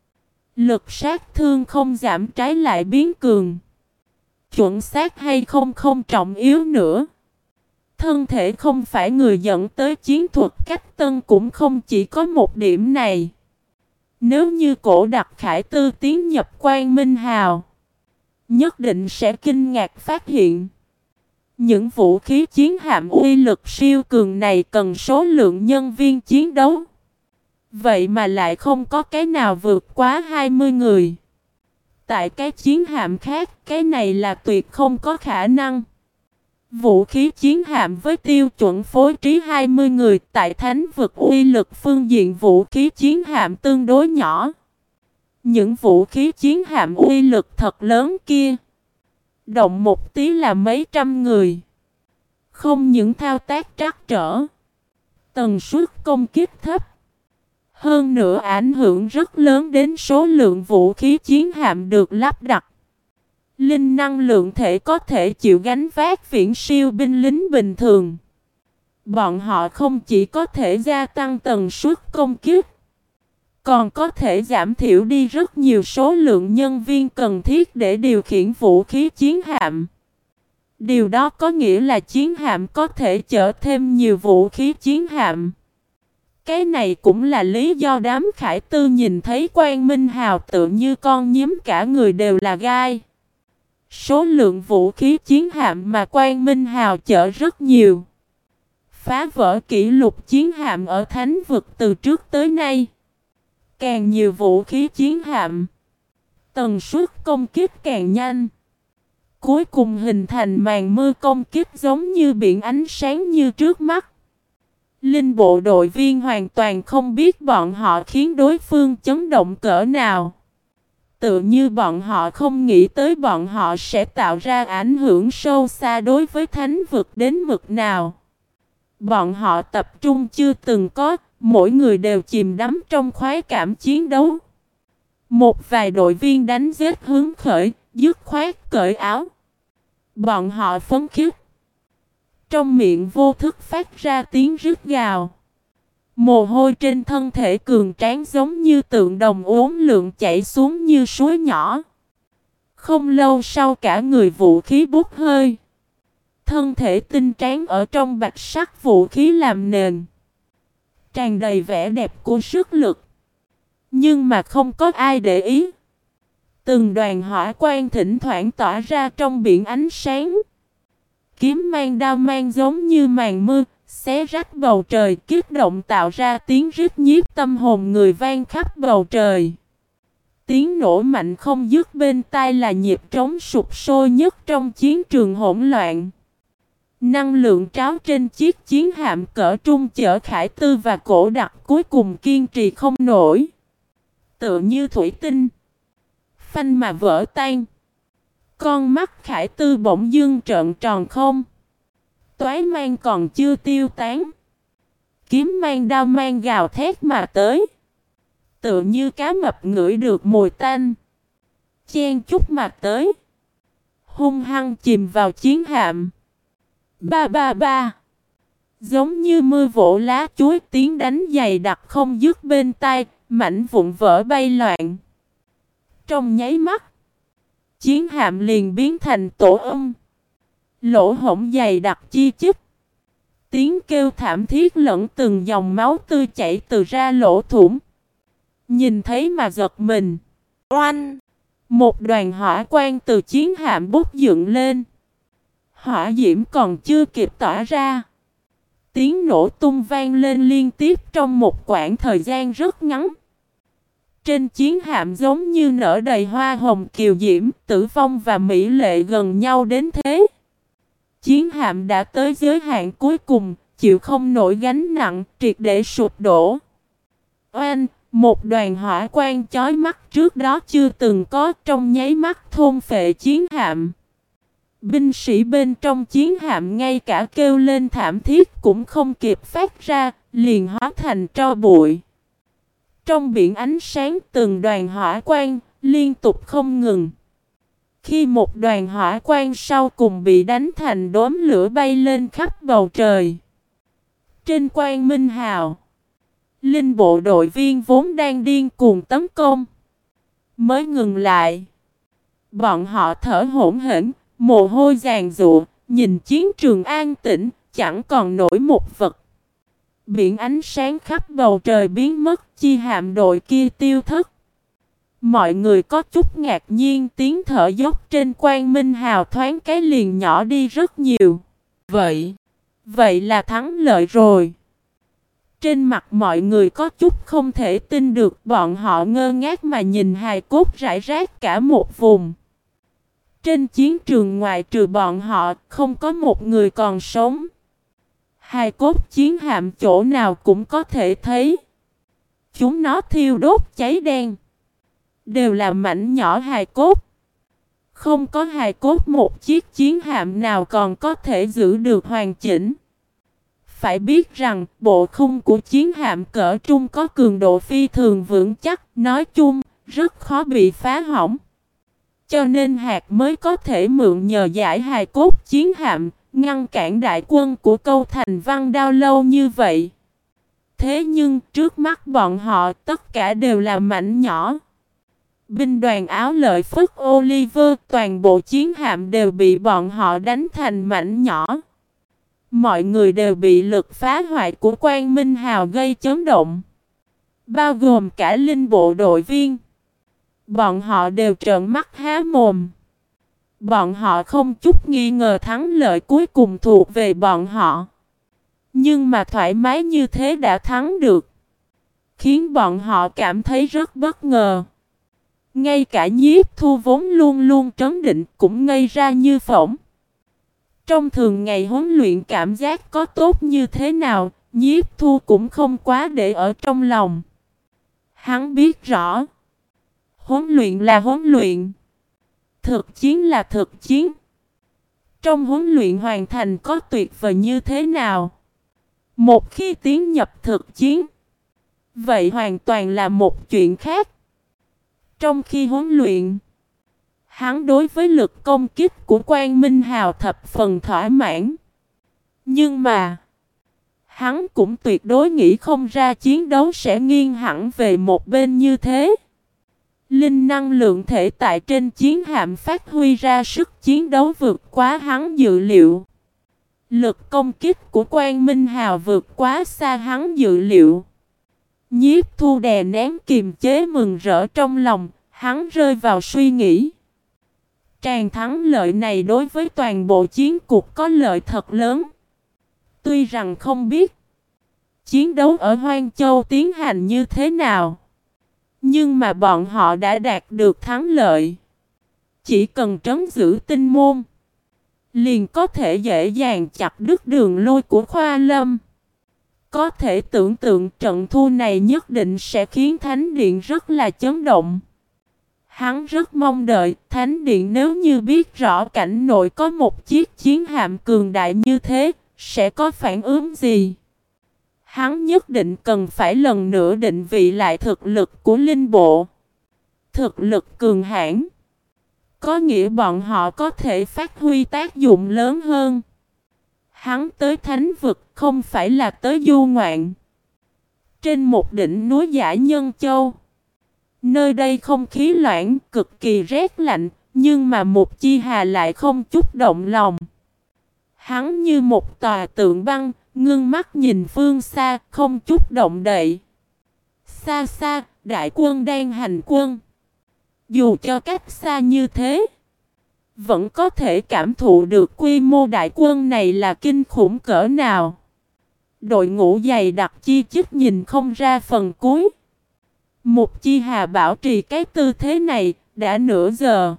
Lực sát thương không giảm trái lại biến cường. Chuẩn xác hay không không trọng yếu nữa. Thân thể không phải người dẫn tới chiến thuật cách tân cũng không chỉ có một điểm này. Nếu như cổ đặc Khải Tư tiến nhập Quang Minh Hào, nhất định sẽ kinh ngạc phát hiện. Những vũ khí chiến hạm uy lực siêu cường này cần số lượng nhân viên chiến đấu. Vậy mà lại không có cái nào vượt quá hai mươi người. Tại cái chiến hạm khác, cái này là tuyệt không có khả năng. Vũ khí chiến hạm với tiêu chuẩn phối trí hai mươi người tại thánh vực uy lực phương diện vũ khí chiến hạm tương đối nhỏ. Những vũ khí chiến hạm uy lực thật lớn kia, động một tí là mấy trăm người. Không những thao tác trắc trở, tần suất công kích thấp, hơn nữa ảnh hưởng rất lớn đến số lượng vũ khí chiến hạm được lắp đặt. Linh năng lượng thể có thể chịu gánh vác viễn siêu binh lính bình thường. Bọn họ không chỉ có thể gia tăng tần suất công kích, còn có thể giảm thiểu đi rất nhiều số lượng nhân viên cần thiết để điều khiển vũ khí chiến hạm. Điều đó có nghĩa là chiến hạm có thể chở thêm nhiều vũ khí chiến hạm. Cái này cũng là lý do đám Khải Tư nhìn thấy Quang Minh Hào tự như con nhím cả người đều là gai. Số lượng vũ khí chiến hạm mà Quang Minh Hào chở rất nhiều. Phá vỡ kỷ lục chiến hạm ở thánh vực từ trước tới nay. Càng nhiều vũ khí chiến hạm, tần suất công kích càng nhanh. Cuối cùng hình thành màn mưa công kích giống như biển ánh sáng như trước mắt. Linh bộ đội viên hoàn toàn không biết bọn họ khiến đối phương chấn động cỡ nào. Tự như bọn họ không nghĩ tới bọn họ sẽ tạo ra ảnh hưởng sâu xa đối với thánh vực đến mực nào. Bọn họ tập trung chưa từng có, mỗi người đều chìm đắm trong khoái cảm chiến đấu. Một vài đội viên đánh giết hứng khởi, dứt khoát cởi áo. Bọn họ phấn khích. Trong miệng vô thức phát ra tiếng rít gào. Mồ hôi trên thân thể cường tráng giống như tượng đồng uốn lượn chảy xuống như suối nhỏ. Không lâu sau cả người vũ khí bốc hơi. Thân thể tinh tráng ở trong bạch sắc vũ khí làm nền. Tràn đầy vẻ đẹp của sức lực. Nhưng mà không có ai để ý. Từng đoàn hỏa quang thỉnh thoảng tỏa ra trong biển ánh sáng. Kiếm mang đao mang giống như màn mưa, xé rách bầu trời, kích động tạo ra tiếng rít nhiếp tâm hồn người vang khắp bầu trời. Tiếng nổ mạnh không dứt bên tai là nhịp trống sụp sôi nhất trong chiến trường hỗn loạn. Năng lượng tráo trên chiếc chiến hạm cỡ trung chở Khải Tư và Cổ Đặc cuối cùng kiên trì không nổi. Tựa như thủy tinh, phanh mà vỡ tan. Con mắt Khải Tư bỗng dưng trợn tròn không. Toái mang còn chưa tiêu tán. Kiếm mang đao mang gào thét mà tới. Tựa như cá mập ngửi được mùi tanh. Chen chúc mà tới. Hung hăng chìm vào chiến hạm. Ba ba ba. Giống như mưa vỗ lá chuối, tiếng đánh dày đặc không dứt bên tai, mảnh vụn vỡ bay loạn. Trong nháy mắt, chiến hạm liền biến thành tổ ong. Lỗ hổng dày đặc chi chít. Tiếng kêu thảm thiết lẫn từng dòng máu tươi chảy từ ra lỗ thủng. Nhìn thấy mà giật mình. Oanh! Một đoàn hỏa quang từ chiến hạm bốc dựng lên. Hỏa diễm còn chưa kịp tỏa ra. Tiếng nổ tung vang lên liên tiếp trong một quãng thời gian rất ngắn. Trên chiến hạm giống như nở đầy hoa hồng kiều diễm, tử vong và mỹ lệ gần nhau đến thế. Chiến hạm đã tới giới hạn cuối cùng, chịu không nổi gánh nặng, triệt để sụp đổ. Oanh, một đoàn hỏa quang chói mắt trước đó chưa từng có trong nháy mắt thôn phệ chiến hạm. Binh sĩ bên trong chiến hạm ngay cả kêu lên thảm thiết cũng không kịp phát ra, liền hóa thành tro bụi. Trong biển ánh sáng từng đoàn hỏa quang liên tục không ngừng. Khi một đoàn hỏa quang sau cùng bị đánh thành đốm lửa bay lên khắp bầu trời. Trên Quang Minh Hào, linh bộ đội viên vốn đang điên cuồng tấn công mới ngừng lại. Bọn họ thở hổn hển, mồ hôi giàn giụa, nhìn chiến trường an tĩnh, chẳng còn nổi một vật. Biển ánh sáng khắp bầu trời biến mất, chi hạm đội kia tiêu thất. Mọi người có chút ngạc nhiên, tiếng thở dốc trên Quang Minh Hào thoáng cái liền nhỏ đi rất nhiều. Vậy, vậy là thắng lợi rồi. Trên mặt mọi người có chút không thể tin được, bọn họ ngơ ngác mà nhìn hài cốt rải rác cả một vùng. Trên chiến trường ngoài trừ bọn họ, không có một người còn sống. Hài cốt chiến hạm chỗ nào cũng có thể thấy. Chúng nó thiêu đốt cháy đen. Đều là mảnh nhỏ hài cốt. Không có hài cốt một chiếc chiến hạm nào còn có thể giữ được hoàn chỉnh. Phải biết rằng bộ khung của chiến hạm cỡ trung có cường độ phi thường vững chắc, nói chung rất khó bị phá hỏng. Cho nên hạt mới có thể mượn nhờ giải hài cốt chiến hạm, ngăn cản đại quân của Câu Thành Văn Đao lâu như vậy. Thế nhưng trước mắt bọn họ tất cả đều là mảnh nhỏ. Binh đoàn áo lợi Phất Oliver, toàn bộ chiến hạm đều bị bọn họ đánh thành mảnh nhỏ. Mọi người đều bị lực phá hoại của Quang Minh Hào gây chấn động. Bao gồm cả linh bộ đội viên. Bọn họ đều trợn mắt há mồm. Bọn họ không chút nghi ngờ thắng lợi cuối cùng thuộc về bọn họ. Nhưng mà thoải mái như thế đã thắng được, khiến bọn họ cảm thấy rất bất ngờ. Ngay cả Nhiếp Thu vốn luôn luôn trấn định cũng ngây ra như phỗng. Trong thường ngày huấn luyện cảm giác có tốt như thế nào, Nhiếp Thu cũng không quá để ở trong lòng. Hắn biết rõ, huấn luyện là huấn luyện, thực chiến là thực chiến. Trong huấn luyện hoàn thành có tuyệt vời như thế nào, một khi tiến nhập thực chiến, vậy hoàn toàn là một chuyện khác. Trong khi huấn luyện, hắn đối với lực công kích của Quang Minh Hào thập phần thỏa mãn. Nhưng mà, hắn cũng tuyệt đối nghĩ không ra chiến đấu sẽ nghiêng hẳn về một bên như thế. Linh năng lượng thể tại trên chiến hạm phát huy ra sức chiến đấu vượt quá hắn dự liệu. Lực công kích của Quang Minh Hào vượt quá xa hắn dự liệu. Nhiếp Thu đè nén kiềm chế mừng rỡ trong lòng, hắn rơi vào suy nghĩ. Tràng thắng lợi này đối với toàn bộ chiến cuộc có lợi thật lớn. Tuy rằng không biết chiến đấu ở Hoang Châu tiến hành như thế nào, nhưng mà bọn họ đã đạt được thắng lợi. Chỉ cần trấn giữ Tinh Môn, liền có thể dễ dàng chặt đứt đường lôi của Khoa Lâm. Có thể tưởng tượng trận thua này nhất định sẽ khiến Thánh Điện rất là chấn động. Hắn rất mong đợi Thánh Điện nếu như biết rõ cảnh nội có một chiếc chiến hạm cường đại như thế, sẽ có phản ứng gì. Hắn nhất định cần phải lần nữa định vị lại thực lực của linh bộ. Thực lực cường hãn có nghĩa bọn họ có thể phát huy tác dụng lớn hơn. Hắn tới Thánh Vực không phải là tới du ngoạn. Trên một đỉnh núi Dã Nhân Châu, nơi đây không khí loãng, cực kỳ rét lạnh, nhưng mà Mục Chi Hà lại không chút động lòng. Hắn như một tòa tượng băng, ngưng mắt nhìn phương xa, không chút động đậy. Xa xa, đại quân đang hành quân. Dù cho cách xa như thế, vẫn có thể cảm thụ được quy mô đại quân này là kinh khủng cỡ nào. Đội ngũ dày đặc chi chít nhìn không ra phần cuối. Mục Chi Hà bảo trì cái tư thế này đã nửa giờ.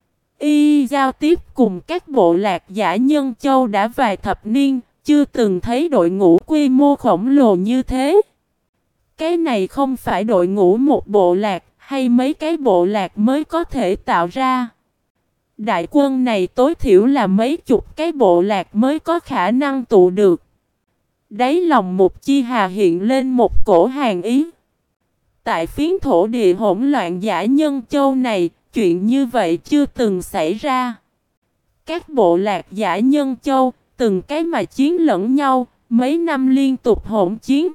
Y giao tiếp cùng các bộ lạc giả Nhân Châu đã vài thập niên, chưa từng thấy đội ngũ quy mô khổng lồ như thế. Cái này không phải đội ngũ một bộ lạc hay mấy cái bộ lạc mới có thể tạo ra. Đại quân này tối thiểu là mấy chục cái bộ lạc mới có khả năng tụ được. Đáy lòng Mục Chi Hà hiện lên một cổ hàn ý. Tại phiến thổ địa hỗn loạn giả Nhân Châu này, chuyện như vậy chưa từng xảy ra. Các bộ lạc giả Nhân Châu, từng cái mà chiến lẫn nhau, mấy năm liên tục hỗn chiến.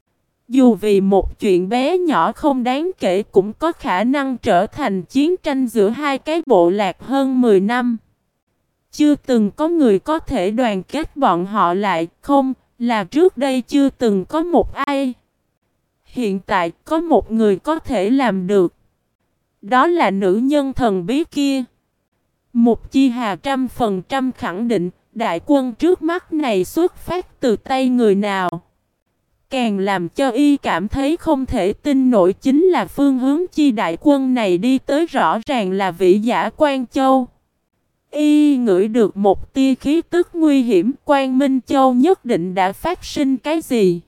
Dù vì một chuyện bé nhỏ không đáng kể cũng có khả năng trở thành chiến tranh giữa hai cái bộ lạc hơn mười năm. Chưa từng có người có thể đoàn kết bọn họ lại, không, là trước đây chưa từng có một ai. Hiện tại có một người có thể làm được. Đó là nữ nhân thần bí kia. Mục Chi Hà trăm phần trăm khẳng định đại quân trước mắt này xuất phát từ tay người nào. Càng làm cho y cảm thấy không thể tin nổi chính là phương hướng chi đại quân này đi tới rõ ràng là Vĩ Giả Quan Châu. Y ngửi được một tia khí tức nguy hiểm, Quan Minh Châu nhất định đã phát sinh cái gì.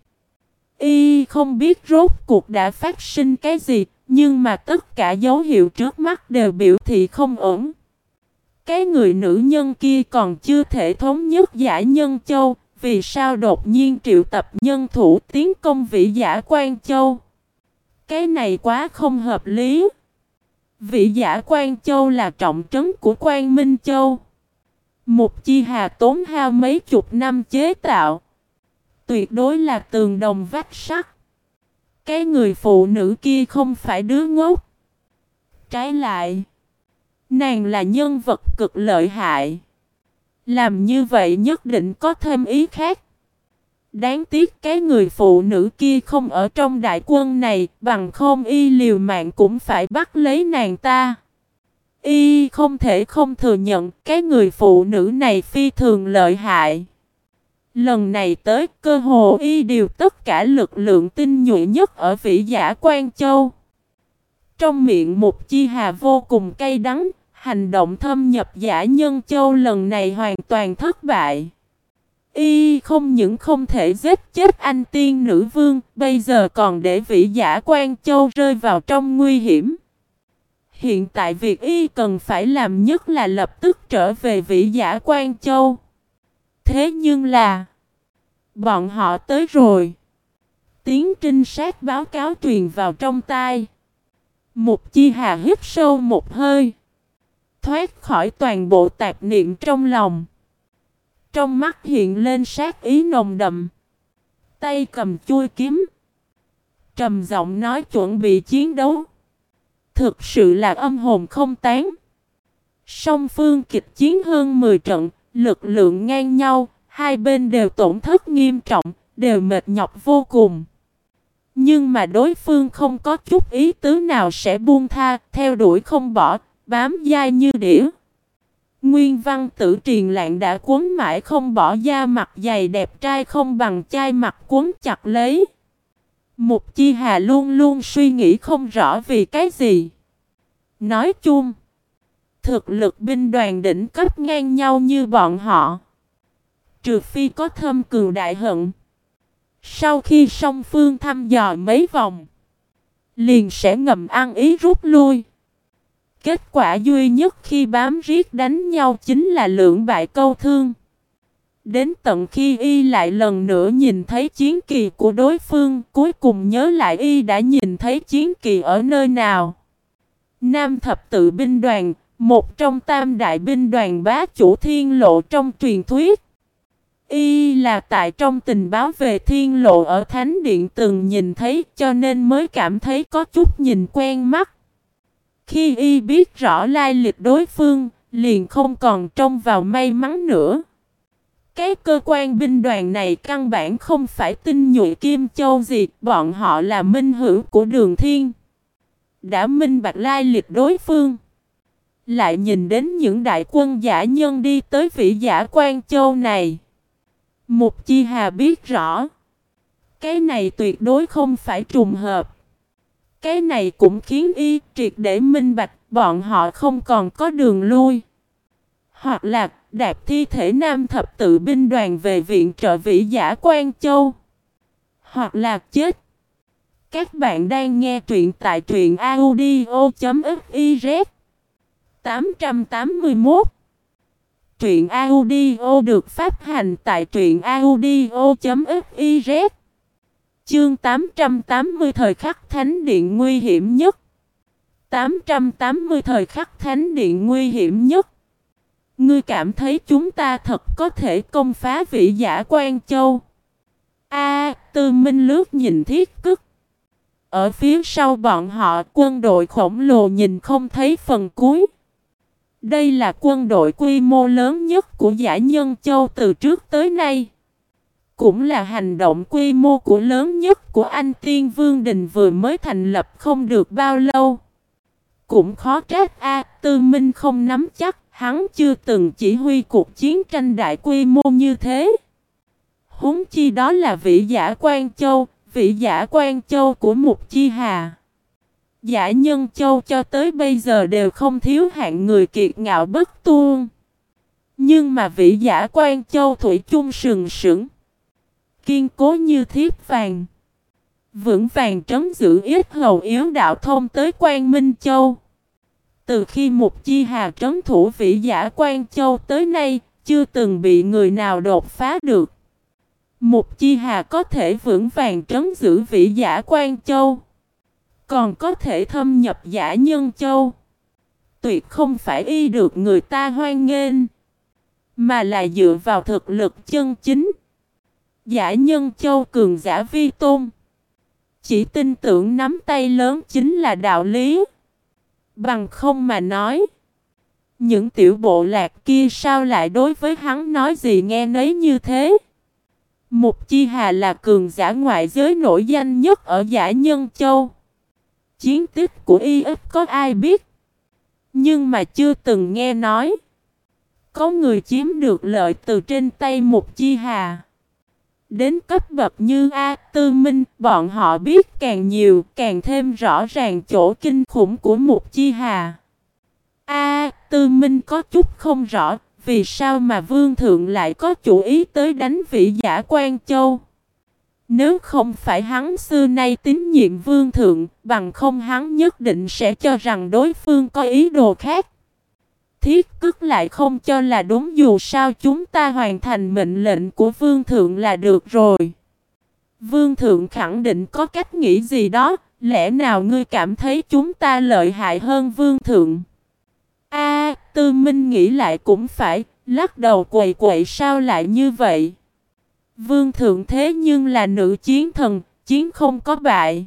Y không biết rốt cuộc đã phát sinh cái gì, nhưng mà tất cả dấu hiệu trước mắt đều biểu thị không ổn. Cái người nữ nhân kia còn chưa thể thống nhất Giả Nhân Châu, vì sao đột nhiên triệu tập nhân thủ tiến công Vĩ Giả Quan Châu? Cái này quá không hợp lý. Vĩ Giả Quan Châu là trọng trấn của Quan Minh Châu. Mục Chi Hà tốn hao mấy chục năm chế tạo. Tuyệt đối là tường đồng vách sắt. Cái người phụ nữ kia không phải đứa ngốc. Trái lại, nàng là nhân vật cực lợi hại. Làm như vậy nhất định có thêm ý khác. Đáng tiếc cái người phụ nữ kia không ở trong đại quân này, bằng không y liều mạng cũng phải bắt lấy nàng ta. Y không thể không thừa nhận cái người phụ nữ này phi thường lợi hại. Lần này tới cơ hồ y điều tất cả lực lượng tinh nhuệ nhất ở Vĩ Giả Quan Châu. Trong miệng Mục Chi Hà vô cùng cay đắng, hành động thâm nhập Giả Nhân Châu lần này hoàn toàn thất bại. Y không những không thể giết chết anh tiên nữ vương, bây giờ còn để Vĩ Giả Quan Châu rơi vào trong nguy hiểm. Hiện tại việc y cần phải làm nhất là lập tức trở về Vĩ Giả Quan Châu. Thế nhưng là bọn họ tới rồi. Tiếng trinh sát báo cáo truyền vào trong tai. Mục Chi Hà hít sâu một hơi, thoát khỏi toàn bộ tạp niệm trong lòng. Trong mắt hiện lên sát ý nồng đậm. Tay cầm chuôi kiếm, trầm giọng nói chuẩn bị chiến đấu. Thực sự là âm hồn không tán. Song phương kịch chiến hơn mười trận, lực lượng ngang nhau, hai bên đều tổn thất nghiêm trọng, đều mệt nhọc vô cùng. Nhưng mà đối phương không có chút ý tứ nào sẽ buông tha, theo đuổi không bỏ, bám dai như đĩa. Nguyên văn tử Triền Lạng đã cuốn mãi không bỏ, da mặt dày đẹp trai không bằng chai mặt cuốn chặt lấy. Mục Chi Hà luôn luôn suy nghĩ không rõ vì cái gì. Nói chung, thực lực binh đoàn đỉnh cấp ngang nhau như bọn họ, trừ phi có thâm cừu đại hận. Sau khi song phương thăm dò mấy vòng, liền sẽ ngầm ăn ý rút lui. Kết quả duy nhất khi bám riết đánh nhau chính là lưỡng bại câu thương. Đến tận khi y lại lần nữa nhìn thấy chiến kỳ của đối phương, cuối cùng nhớ lại y đã nhìn thấy chiến kỳ ở nơi nào. Nam thập tự binh đoàn, một trong tam đại binh đoàn bá chủ thiên lộ trong truyền thuyết. Y là tại trong tình báo về thiên lộ ở Thánh Điện từng nhìn thấy, cho nên mới cảm thấy có chút nhìn quen mắt. Khi y biết rõ lai lịch đối phương, liền không còn trông vào may mắn nữa. Cái cơ quan binh đoàn này căn bản không phải tinh nhuệ Kim Châu gì, bọn họ là minh hữu của Đường Thiên. Đã minh bạch lai lịch đối phương, lại nhìn đến những đại quân giả nhân đi tới Vĩ Giả Quan Châu này. Mục Chi Hà biết rõ, cái này tuyệt đối không phải trùng hợp. Cái này cũng khiến y triệt để minh bạch, bọn họ không còn có đường lui. Hoặc là đạp thi thể nam thập tự binh đoàn về viện trợ Vĩ Giả Quan Châu. Hoặc là chết. Các bạn đang nghe truyện tại truyện audio.fiz tám trăm tám mươi mốt. Truyện audio được phát hành tại truyện audio.fiz. Chương tám trăm tám mươi Thời khắc thánh điện nguy hiểm nhất. tám trăm tám mươi Thời khắc thánh điện nguy hiểm nhất. Ngươi cảm thấy chúng ta thật có thể công phá Vĩ Giả Quan Châu? A, Tư Minh lướt nhìn Thiết Cức. Ở phía sau bọn họ, quân đội khổng lồ nhìn không thấy phần cuối. Đây là quân đội quy mô lớn nhất của Dã Nhân Châu từ trước tới nay. Cũng là hành động quy mô của lớn nhất của Anh Tiên Vương Đình vừa mới thành lập không được bao lâu. Cũng khó trách A, Tư Minh không nắm chắc, hắn chưa từng chỉ huy cuộc chiến tranh đại quy mô như thế. Huống chi đó là Vĩ Giả Quan Châu, Vĩ Giả Quan Châu của Mục Chi Hà. Dã Nhân Châu cho tới bây giờ đều không thiếu hạng người kiệt ngạo bất tuôn. Nhưng mà Vĩ Giả Quan Châu thủy chung sừng sững, kiên cố như thiếp vàng, vững vàng trấn giữ ít hầu yếu đạo thông tới Quan Minh Châu. Từ khi Mục Chi Hà trấn thủ Vĩ Giả Quan Châu tới nay, chưa từng bị người nào đột phá được. Mục Chi Hà có thể vững vàng trấn giữ Vĩ Giả Quan Châu, còn có thể thâm nhập Dã Nhân Châu, tuyệt không phải y được người ta hoan nghênh, mà là dựa vào thực lực chân chính. Dã Nhân Châu cường giả vi tôn, chỉ tin tưởng nắm tay lớn chính là đạo lý. Bằng không mà nói, những tiểu bộ lạc kia sao lại đối với hắn nói gì nghe nấy như thế. Mục Chi Hà là cường giả ngoại giới nổi danh nhất ở Dã Nhân Châu. Chiến tích của y ít có ai biết, nhưng mà chưa từng nghe nói có người chiếm được lợi từ trên tay Mục Chi Hà. Đến cấp bậc như A, Tư Minh, bọn họ biết càng nhiều, càng thêm rõ ràng chỗ kinh khủng của Mục Chi Hà. A, Tư Minh có chút không rõ, vì sao mà Vương Thượng lại có chủ ý tới đánh Vĩ Giả Quan Châu. Nếu không phải hắn xưa nay tín nhiệm Vương Thượng, bằng không hắn nhất định sẽ cho rằng đối phương có ý đồ khác. Thiết Cức lại không cho là đúng, dù sao chúng ta hoàn thành mệnh lệnh của Vương Thượng là được rồi. Vương Thượng khẳng định có cách nghĩ gì đó, lẽ nào ngươi cảm thấy chúng ta lợi hại hơn Vương Thượng? A, Tư Minh nghĩ lại cũng phải, lắc đầu quậy quậy sao lại như vậy? Vương Thượng thế nhưng là nữ chiến thần, chiến không có bại.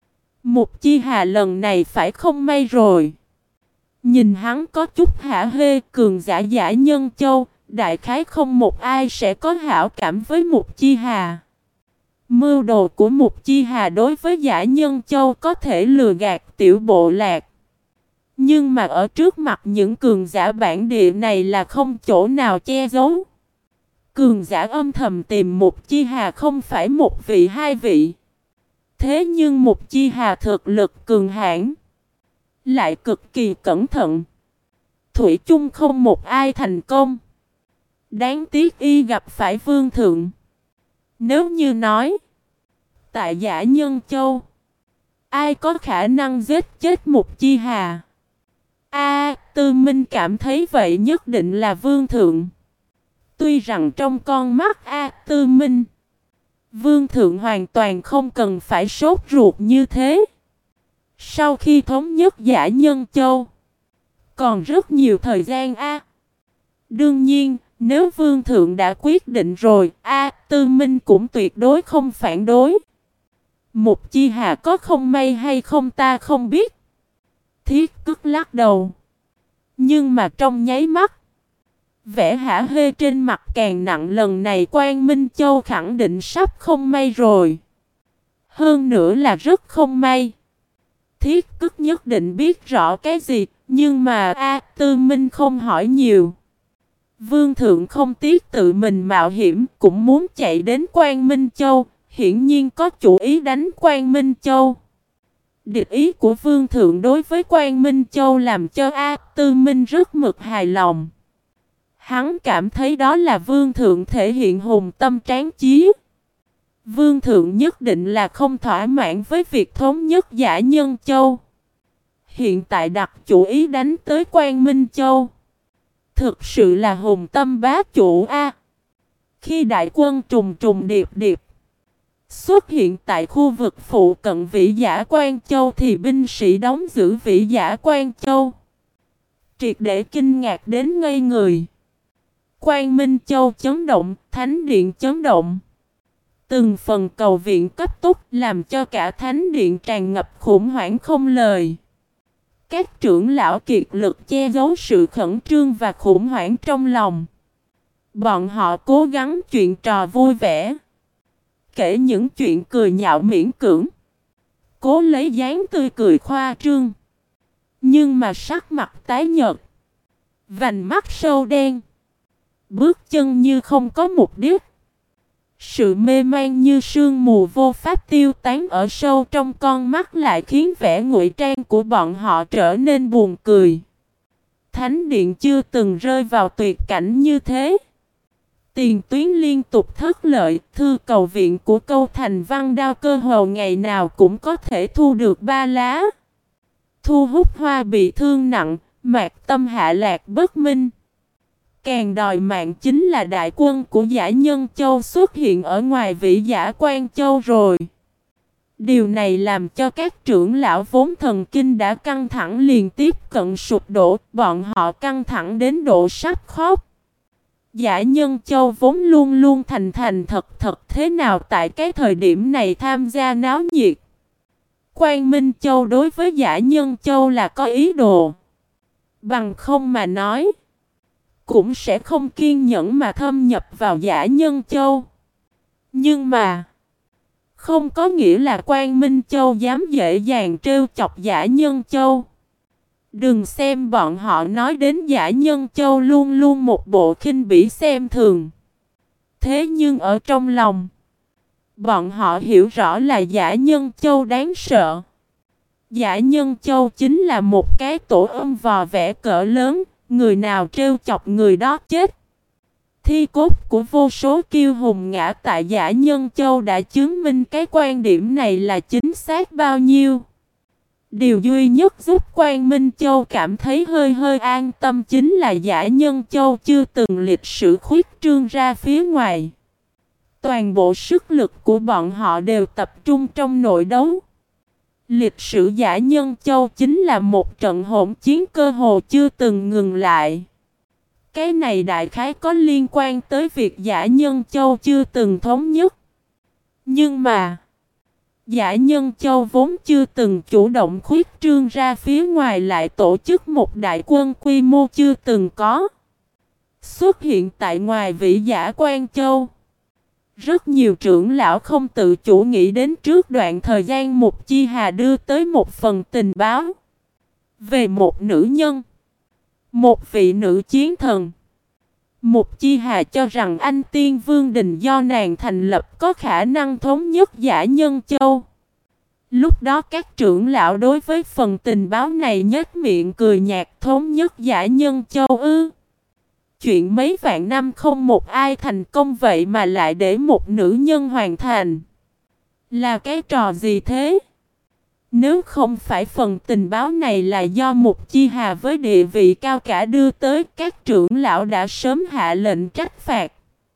Mục Chi Hà lần này phải không may rồi. Nhìn hắn có chút hả hê, cường giả Dã Nhân Châu, đại khái không một ai sẽ có hảo cảm với Mục Chi Hà. Mưu đồ của Mục Chi Hà đối với Dã Nhân Châu có thể lừa gạt tiểu bộ lạc, nhưng mà ở trước mặt những cường giả bản địa này là không chỗ nào che giấu. Cường giả âm thầm tìm Mục Chi Hà không phải một vị hai vị. Thế nhưng Mục Chi Hà thực lực cường hãn, lại cực kỳ cẩn thận, thủy chung không một ai thành công. Đáng tiếc y gặp phải Vương Thượng. Nếu như nói tại Dã Nhân Châu, ai có khả năng giết chết Mục Chi Hà? A, Tư Minh cảm thấy vậy nhất định là Vương Thượng. Tuy rằng trong con mắt A, Tư Minh, Vương Thượng hoàn toàn không cần phải sốt ruột như thế. Sau khi thống nhất Dã Nhân Châu, còn rất nhiều thời gian A. Đương nhiên, nếu Vương Thượng đã quyết định rồi, A, Tư Minh cũng tuyệt đối không phản đối. Mục Chi Hà có không may hay không ta không biết. Thiết Cức lắc đầu. Nhưng mà trong nháy mắt, vẻ hả hê trên mặt càng nặng, lần này Quan Minh Châu khẳng định sắp không may rồi. Hơn nữa là rất không may. Thiết Cức nhất định biết rõ cái gì, nhưng mà A, Tư Minh không hỏi nhiều. Vương Thượng không tiếc tự mình mạo hiểm, cũng muốn chạy đến Quan Minh Châu, hiển nhiên có chủ ý đánh Quan Minh Châu. Địch ý của Vương Thượng đối với Quan Minh Châu làm cho A Tư Minh rất mực hài lòng. Hắn cảm thấy đó là Vương Thượng thể hiện hùng tâm tráng chí. Vương Thượng nhất định là không thỏa mãn với việc thống nhất Dã Nhân Châu. Hiện tại đặt chủ ý đánh tới Quan Minh Châu. Thực sự là hùng tâm bá chủ A. Khi đại quân trùng trùng điệp điệp xuất hiện tại khu vực phụ cận Vĩ Giả Quan Châu thì binh sĩ đóng giữ Vĩ Giả Quan Châu triệt để kinh ngạc đến ngây người. Quan Minh Châu chấn động, Thánh Điện chấn động. Từng phần cầu viện cấp tốc làm cho cả Thánh Điện tràn ngập khủng hoảng không lời. Các trưởng lão kiệt lực che giấu sự khẩn trương và khủng hoảng trong lòng. Bọn họ cố gắng chuyện trò vui vẻ, kể những chuyện cười nhạo miễn cưỡng, cố lấy dáng tươi cười khoa trương. Nhưng mà sắc mặt tái nhợt, vành mắt sâu đen, bước chân như không có mục đích. Sự mê man như sương mù vô pháp tiêu tán ở sâu trong con mắt lại khiến vẻ ngụy trang của bọn họ trở nên buồn cười. Thánh Điện chưa từng rơi vào tuyệt cảnh như thế. Tiền tuyến liên tục thất lợi, thư cầu viện của Câu Thành Văn Đao cơ hồ ngày nào cũng có thể thu được ba lá. Thu Hút Hoa bị thương nặng, Mạc Tâm hạ lạc bất minh. Càng đòi mạng chính là đại quân của Dã Nhân Châu xuất hiện ở ngoài Vĩ Giả Quan Châu rồi. Điều này làm cho các trưởng lão vốn thần kinh đã căng thẳng liền tiếp cận sụp đổ, bọn họ căng thẳng đến độ sắp khóc. Dã Nhân Châu vốn luôn luôn thành thành thật thật, thế nào tại cái thời điểm này tham gia náo nhiệt. Quan Minh Châu đối với Dã Nhân Châu là có ý đồ. Bằng không mà nói, cũng sẽ không kiên nhẫn mà thâm nhập vào Dã Nhân Châu. Nhưng mà, không có nghĩa là Quan Minh Châu dám dễ dàng trêu chọc Dã Nhân Châu. Đừng xem bọn họ nói đến Dã Nhân Châu luôn luôn một bộ khinh bỉ xem thường. Thế nhưng ở trong lòng, bọn họ hiểu rõ là Dã Nhân Châu đáng sợ. Dã Nhân Châu chính là một cái tổ ong vò vẽ cỡ lớn, người nào trêu chọc người đó chết. Thi cốt của vô số kiêu hùng ngã tại Dã Nhân Châu đã chứng minh cái quan điểm này là chính xác bao nhiêu. Điều duy nhất giúp Quan Minh Châu cảm thấy hơi hơi an tâm chính là Dã Nhân Châu chưa từng lịch sử khuyết trương ra phía ngoài. Toàn bộ sức lực của bọn họ đều tập trung trong nội đấu. Lịch sử Dã Nhân Châu chính là một trận hỗn chiến cơ hồ chưa từng ngừng lại. Cái này đại khái có liên quan tới việc Dã Nhân Châu chưa từng thống nhất. Nhưng mà, Dã Nhân Châu vốn chưa từng chủ động khuyết trương ra phía ngoài lại tổ chức một đại quân quy mô chưa từng có. Xuất hiện tại ngoài Vĩ Giả Quan Châu. Rất nhiều trưởng lão không tự chủ nghĩ đến trước đoạn thời gian Mục Chi Hà đưa tới một phần tình báo về một nữ nhân, một vị nữ chiến thần. Mục Chi Hà cho rằng Anh Tiên Vương Đình do nàng thành lập có khả năng thống nhất Dã Nhân Châu. Lúc đó các trưởng lão đối với phần tình báo này nhếch miệng cười nhạt, thống nhất Dã Nhân Châu ư. Chuyện mấy vạn năm không một ai thành công vậy mà lại để một nữ nhân hoàn thành. Là cái trò gì thế? Nếu không phải phần tình báo này là do Mục Chi Hà với địa vị cao cả đưa tới, các trưởng lão đã sớm hạ lệnh trách phạt.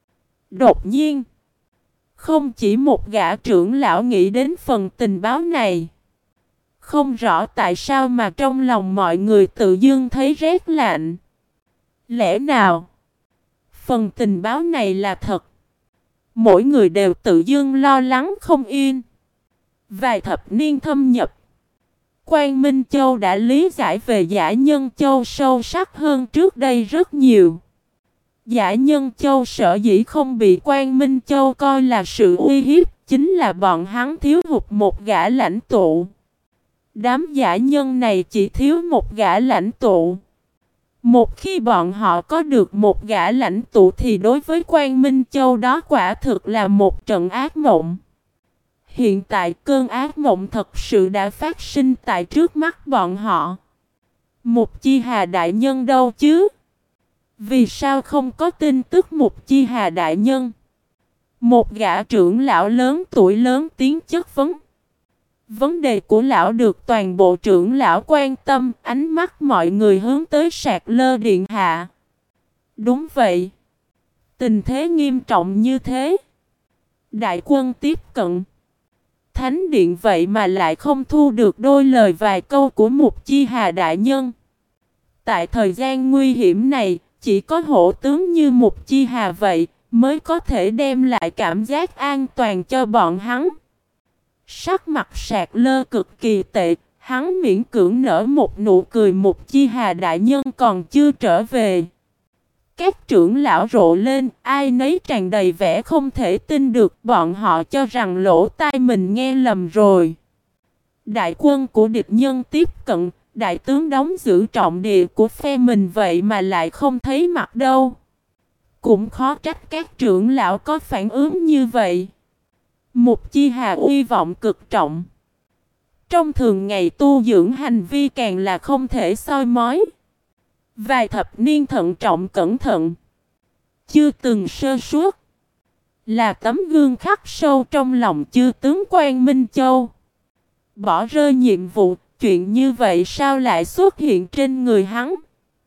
Đột nhiên, không chỉ một gã trưởng lão nghĩ đến phần tình báo này. Không rõ tại sao mà trong lòng mọi người tự dưng thấy rét lạnh. Lẽ nào phần tình báo này là thật? Mỗi người đều tự dưng lo lắng không yên. Vài thập niên thâm nhập, Quan Minh Châu đã lý giải về Dã Nhân Châu sâu sắc hơn trước đây rất nhiều. Dã Nhân Châu sở dĩ không bị Quan Minh Châu coi là sự uy hiếp, chính là bọn hắn thiếu hụt một gã lãnh tụ. Đám dã nhân này chỉ thiếu một gã lãnh tụ. Một khi bọn họ có được một gã lãnh tụ thì đối với Quan Minh Châu đó quả thực là một trận ác mộng. Hiện tại cơn ác mộng thật sự đã phát sinh tại trước mắt bọn họ. Mục Chi Hà đại nhân đâu chứ? Vì sao không có tin tức Mục Chi Hà đại nhân? Một gã trưởng lão lớn tuổi lớn tiếng chất vấn. Vấn đề của lão được toàn bộ trưởng lão quan tâm, ánh mắt mọi người hướng tới Sạc Lơ điện hạ. Đúng vậy. Tình thế nghiêm trọng như thế. Đại quân tiếp cận. Thánh điện vậy mà lại không thu được đôi lời vài câu của Mục Chi Hà đại nhân. Tại thời gian nguy hiểm này, chỉ có hổ tướng như Mục Chi Hà vậy mới có thể đem lại cảm giác an toàn cho bọn hắn. Sắc mặt Sạc Lơ cực kỳ tệ, hắn miễn cưỡng nở một nụ cười. Mục Chi Hà đại nhân còn chưa trở về. Các trưởng lão rộ lên, ai nấy tràn đầy vẻ không thể tin được, bọn họ cho rằng lỗ tai mình nghe lầm rồi. Đại quân của địch nhân tiếp cận, đại tướng đóng giữ trọng địa của phe mình vậy mà lại không thấy mặt đâu. Cũng khó trách các trưởng lão có phản ứng như vậy. Mục Chi Hà uy vọng cực trọng. Trong thường ngày tu dưỡng hành vi càng là không thể soi mói. Vài thập niên thận trọng cẩn thận, chưa từng sơ suất, là tấm gương khắc sâu trong lòng chư tướng Quan Minh Châu. Bỏ rơi nhiệm vụ, chuyện như vậy sao lại xuất hiện trên người hắn?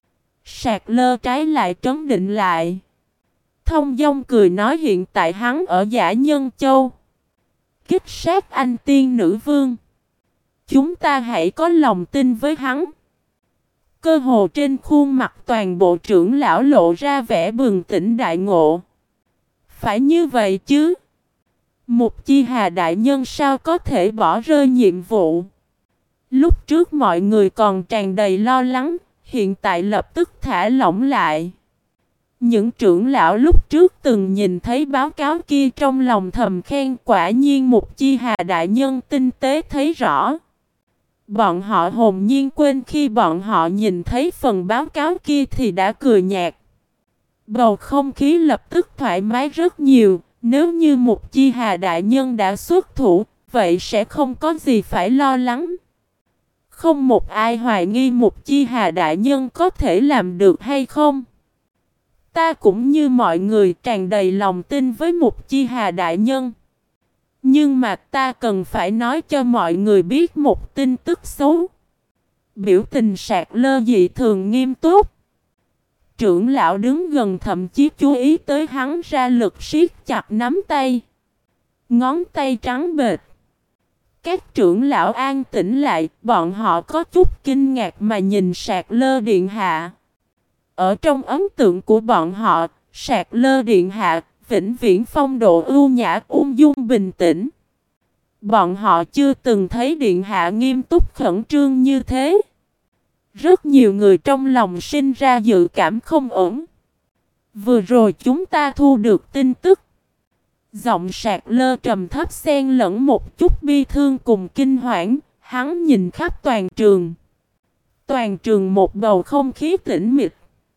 Sạc Lơ trái lại trấn định lại. Thông dong cười nói hiện tại hắn ở Giả Nhân Châu. Kích sát anh tiên nữ vương. Chúng ta hãy có lòng tin với hắn. Cơ hồ trên khuôn mặt toàn bộ trưởng lão lộ ra vẻ bừng tỉnh đại ngộ. Phải như vậy chứ? Mục Chi Hà đại nhân sao có thể bỏ rơi nhiệm vụ? Lúc trước mọi người còn tràn đầy lo lắng, hiện tại lập tức thả lỏng lại. Những trưởng lão lúc trước từng nhìn thấy báo cáo kia trong lòng thầm khen, quả nhiên Mục Chi Hà đại nhân tinh tế thấy rõ. Bọn họ hồn nhiên quên khi bọn họ nhìn thấy phần báo cáo kia thì đã cười nhạt. Bầu không khí lập tức thoải mái rất nhiều. Nếu như Mục Chi Hà đại nhân đã xuất thủ, vậy sẽ không có gì phải lo lắng. Không một ai hoài nghi Mục Chi Hà đại nhân có thể làm được hay không. Ta cũng như mọi người tràn đầy lòng tin với Mục Chi Hà đại nhân. Nhưng mà ta cần phải nói cho mọi người biết một tin tức xấu. Biểu tình Sạc Lơ dị thường nghiêm túc. Trưởng lão đứng gần thậm chí chú ý tới hắn ra lực siết chặt nắm tay. Ngón tay trắng bệch. Các trưởng lão an tĩnh lại, bọn họ có chút kinh ngạc mà nhìn Sạc Lơ điện hạ. Ở trong ấn tượng của bọn họ, Sạc Lơ điện hạ vĩnh viễn phong độ ưu nhã, ung dung bình tĩnh. Bọn họ chưa từng thấy điện hạ nghiêm túc khẩn trương như thế. Rất nhiều người trong lòng sinh ra dự cảm không ổn. Vừa rồi chúng ta thu được tin tức. Giọng Sạc Lơ trầm thấp xen lẫn một chút bi thương cùng kinh hoảng, hắn nhìn khắp toàn trường. Toàn trường một bầu không khí tĩnh mịch.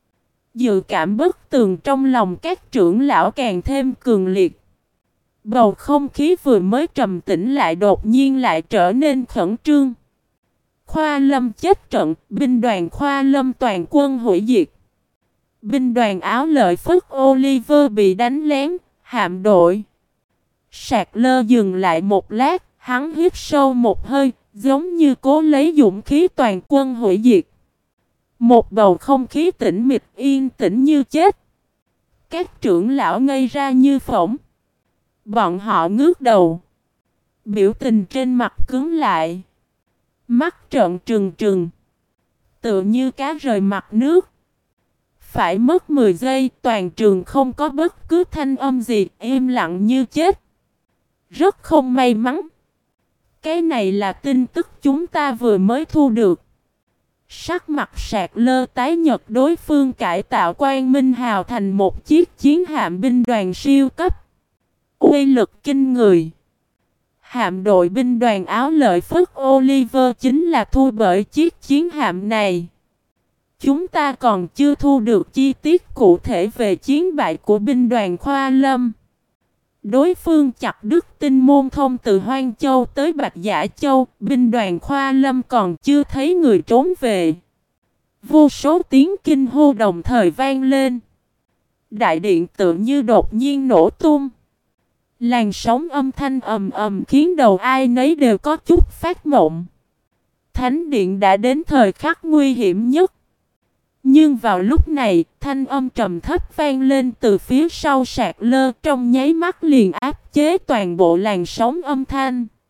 Dự cảm bất tường trong lòng các trưởng lão càng thêm cường liệt. Bầu không khí vừa mới trầm tĩnh lại đột nhiên lại trở nên khẩn trương. Khoa Lâm chết trận, binh đoàn Khoa Lâm toàn quân hủy diệt. Binh đoàn Áo Lợi Phất Oliver bị đánh lén, hạm đội. Sạc Lơ dừng lại một lát, hắn hít sâu một hơi, giống như cố lấy dũng khí toàn quân hủy diệt. Một bầu không khí tĩnh mịch yên tĩnh như chết. Các trưởng lão ngây ra như phỗng. Bọn họ ngước đầu. Biểu tình trên mặt cứng lại. Mắt trợn trừng trừng. Tựa như cá rời mặt nước. Phải mất mười giây, toàn trường không có bất cứ thanh âm gì, im lặng như chết. Rất không may mắn. Cái này là tin tức chúng ta vừa mới thu được. Sắc mặt Sạc Lơ tái nhật, đối phương cải tạo Quang Minh Hào thành một chiếc chiến hạm binh đoàn siêu cấp. Uy lực kinh người. Hạm đội binh đoàn Áo Lợi Phất Oliver chính là thu bởi chiếc chiến hạm này. Chúng ta còn chưa thu được chi tiết cụ thể về chiến bại của binh đoàn Khoa Lâm. Đối phương chặt đứt tinh môn thông từ Hoang Châu tới Bạch Giả Châu, binh đoàn Khoa Lâm còn chưa thấy người trốn về. Vô số tiếng kinh hô đồng thời vang lên. Đại điện tự như đột nhiên nổ tung. Làn sóng âm thanh ầm ầm khiến đầu ai nấy đều có chút phát mộng. Thánh điện đã đến thời khắc nguy hiểm nhất. Nhưng vào lúc này, thanh âm trầm thấp vang lên từ phía sau sạc lơ, trong nháy mắt liền áp chế toàn bộ làn sóng âm thanh.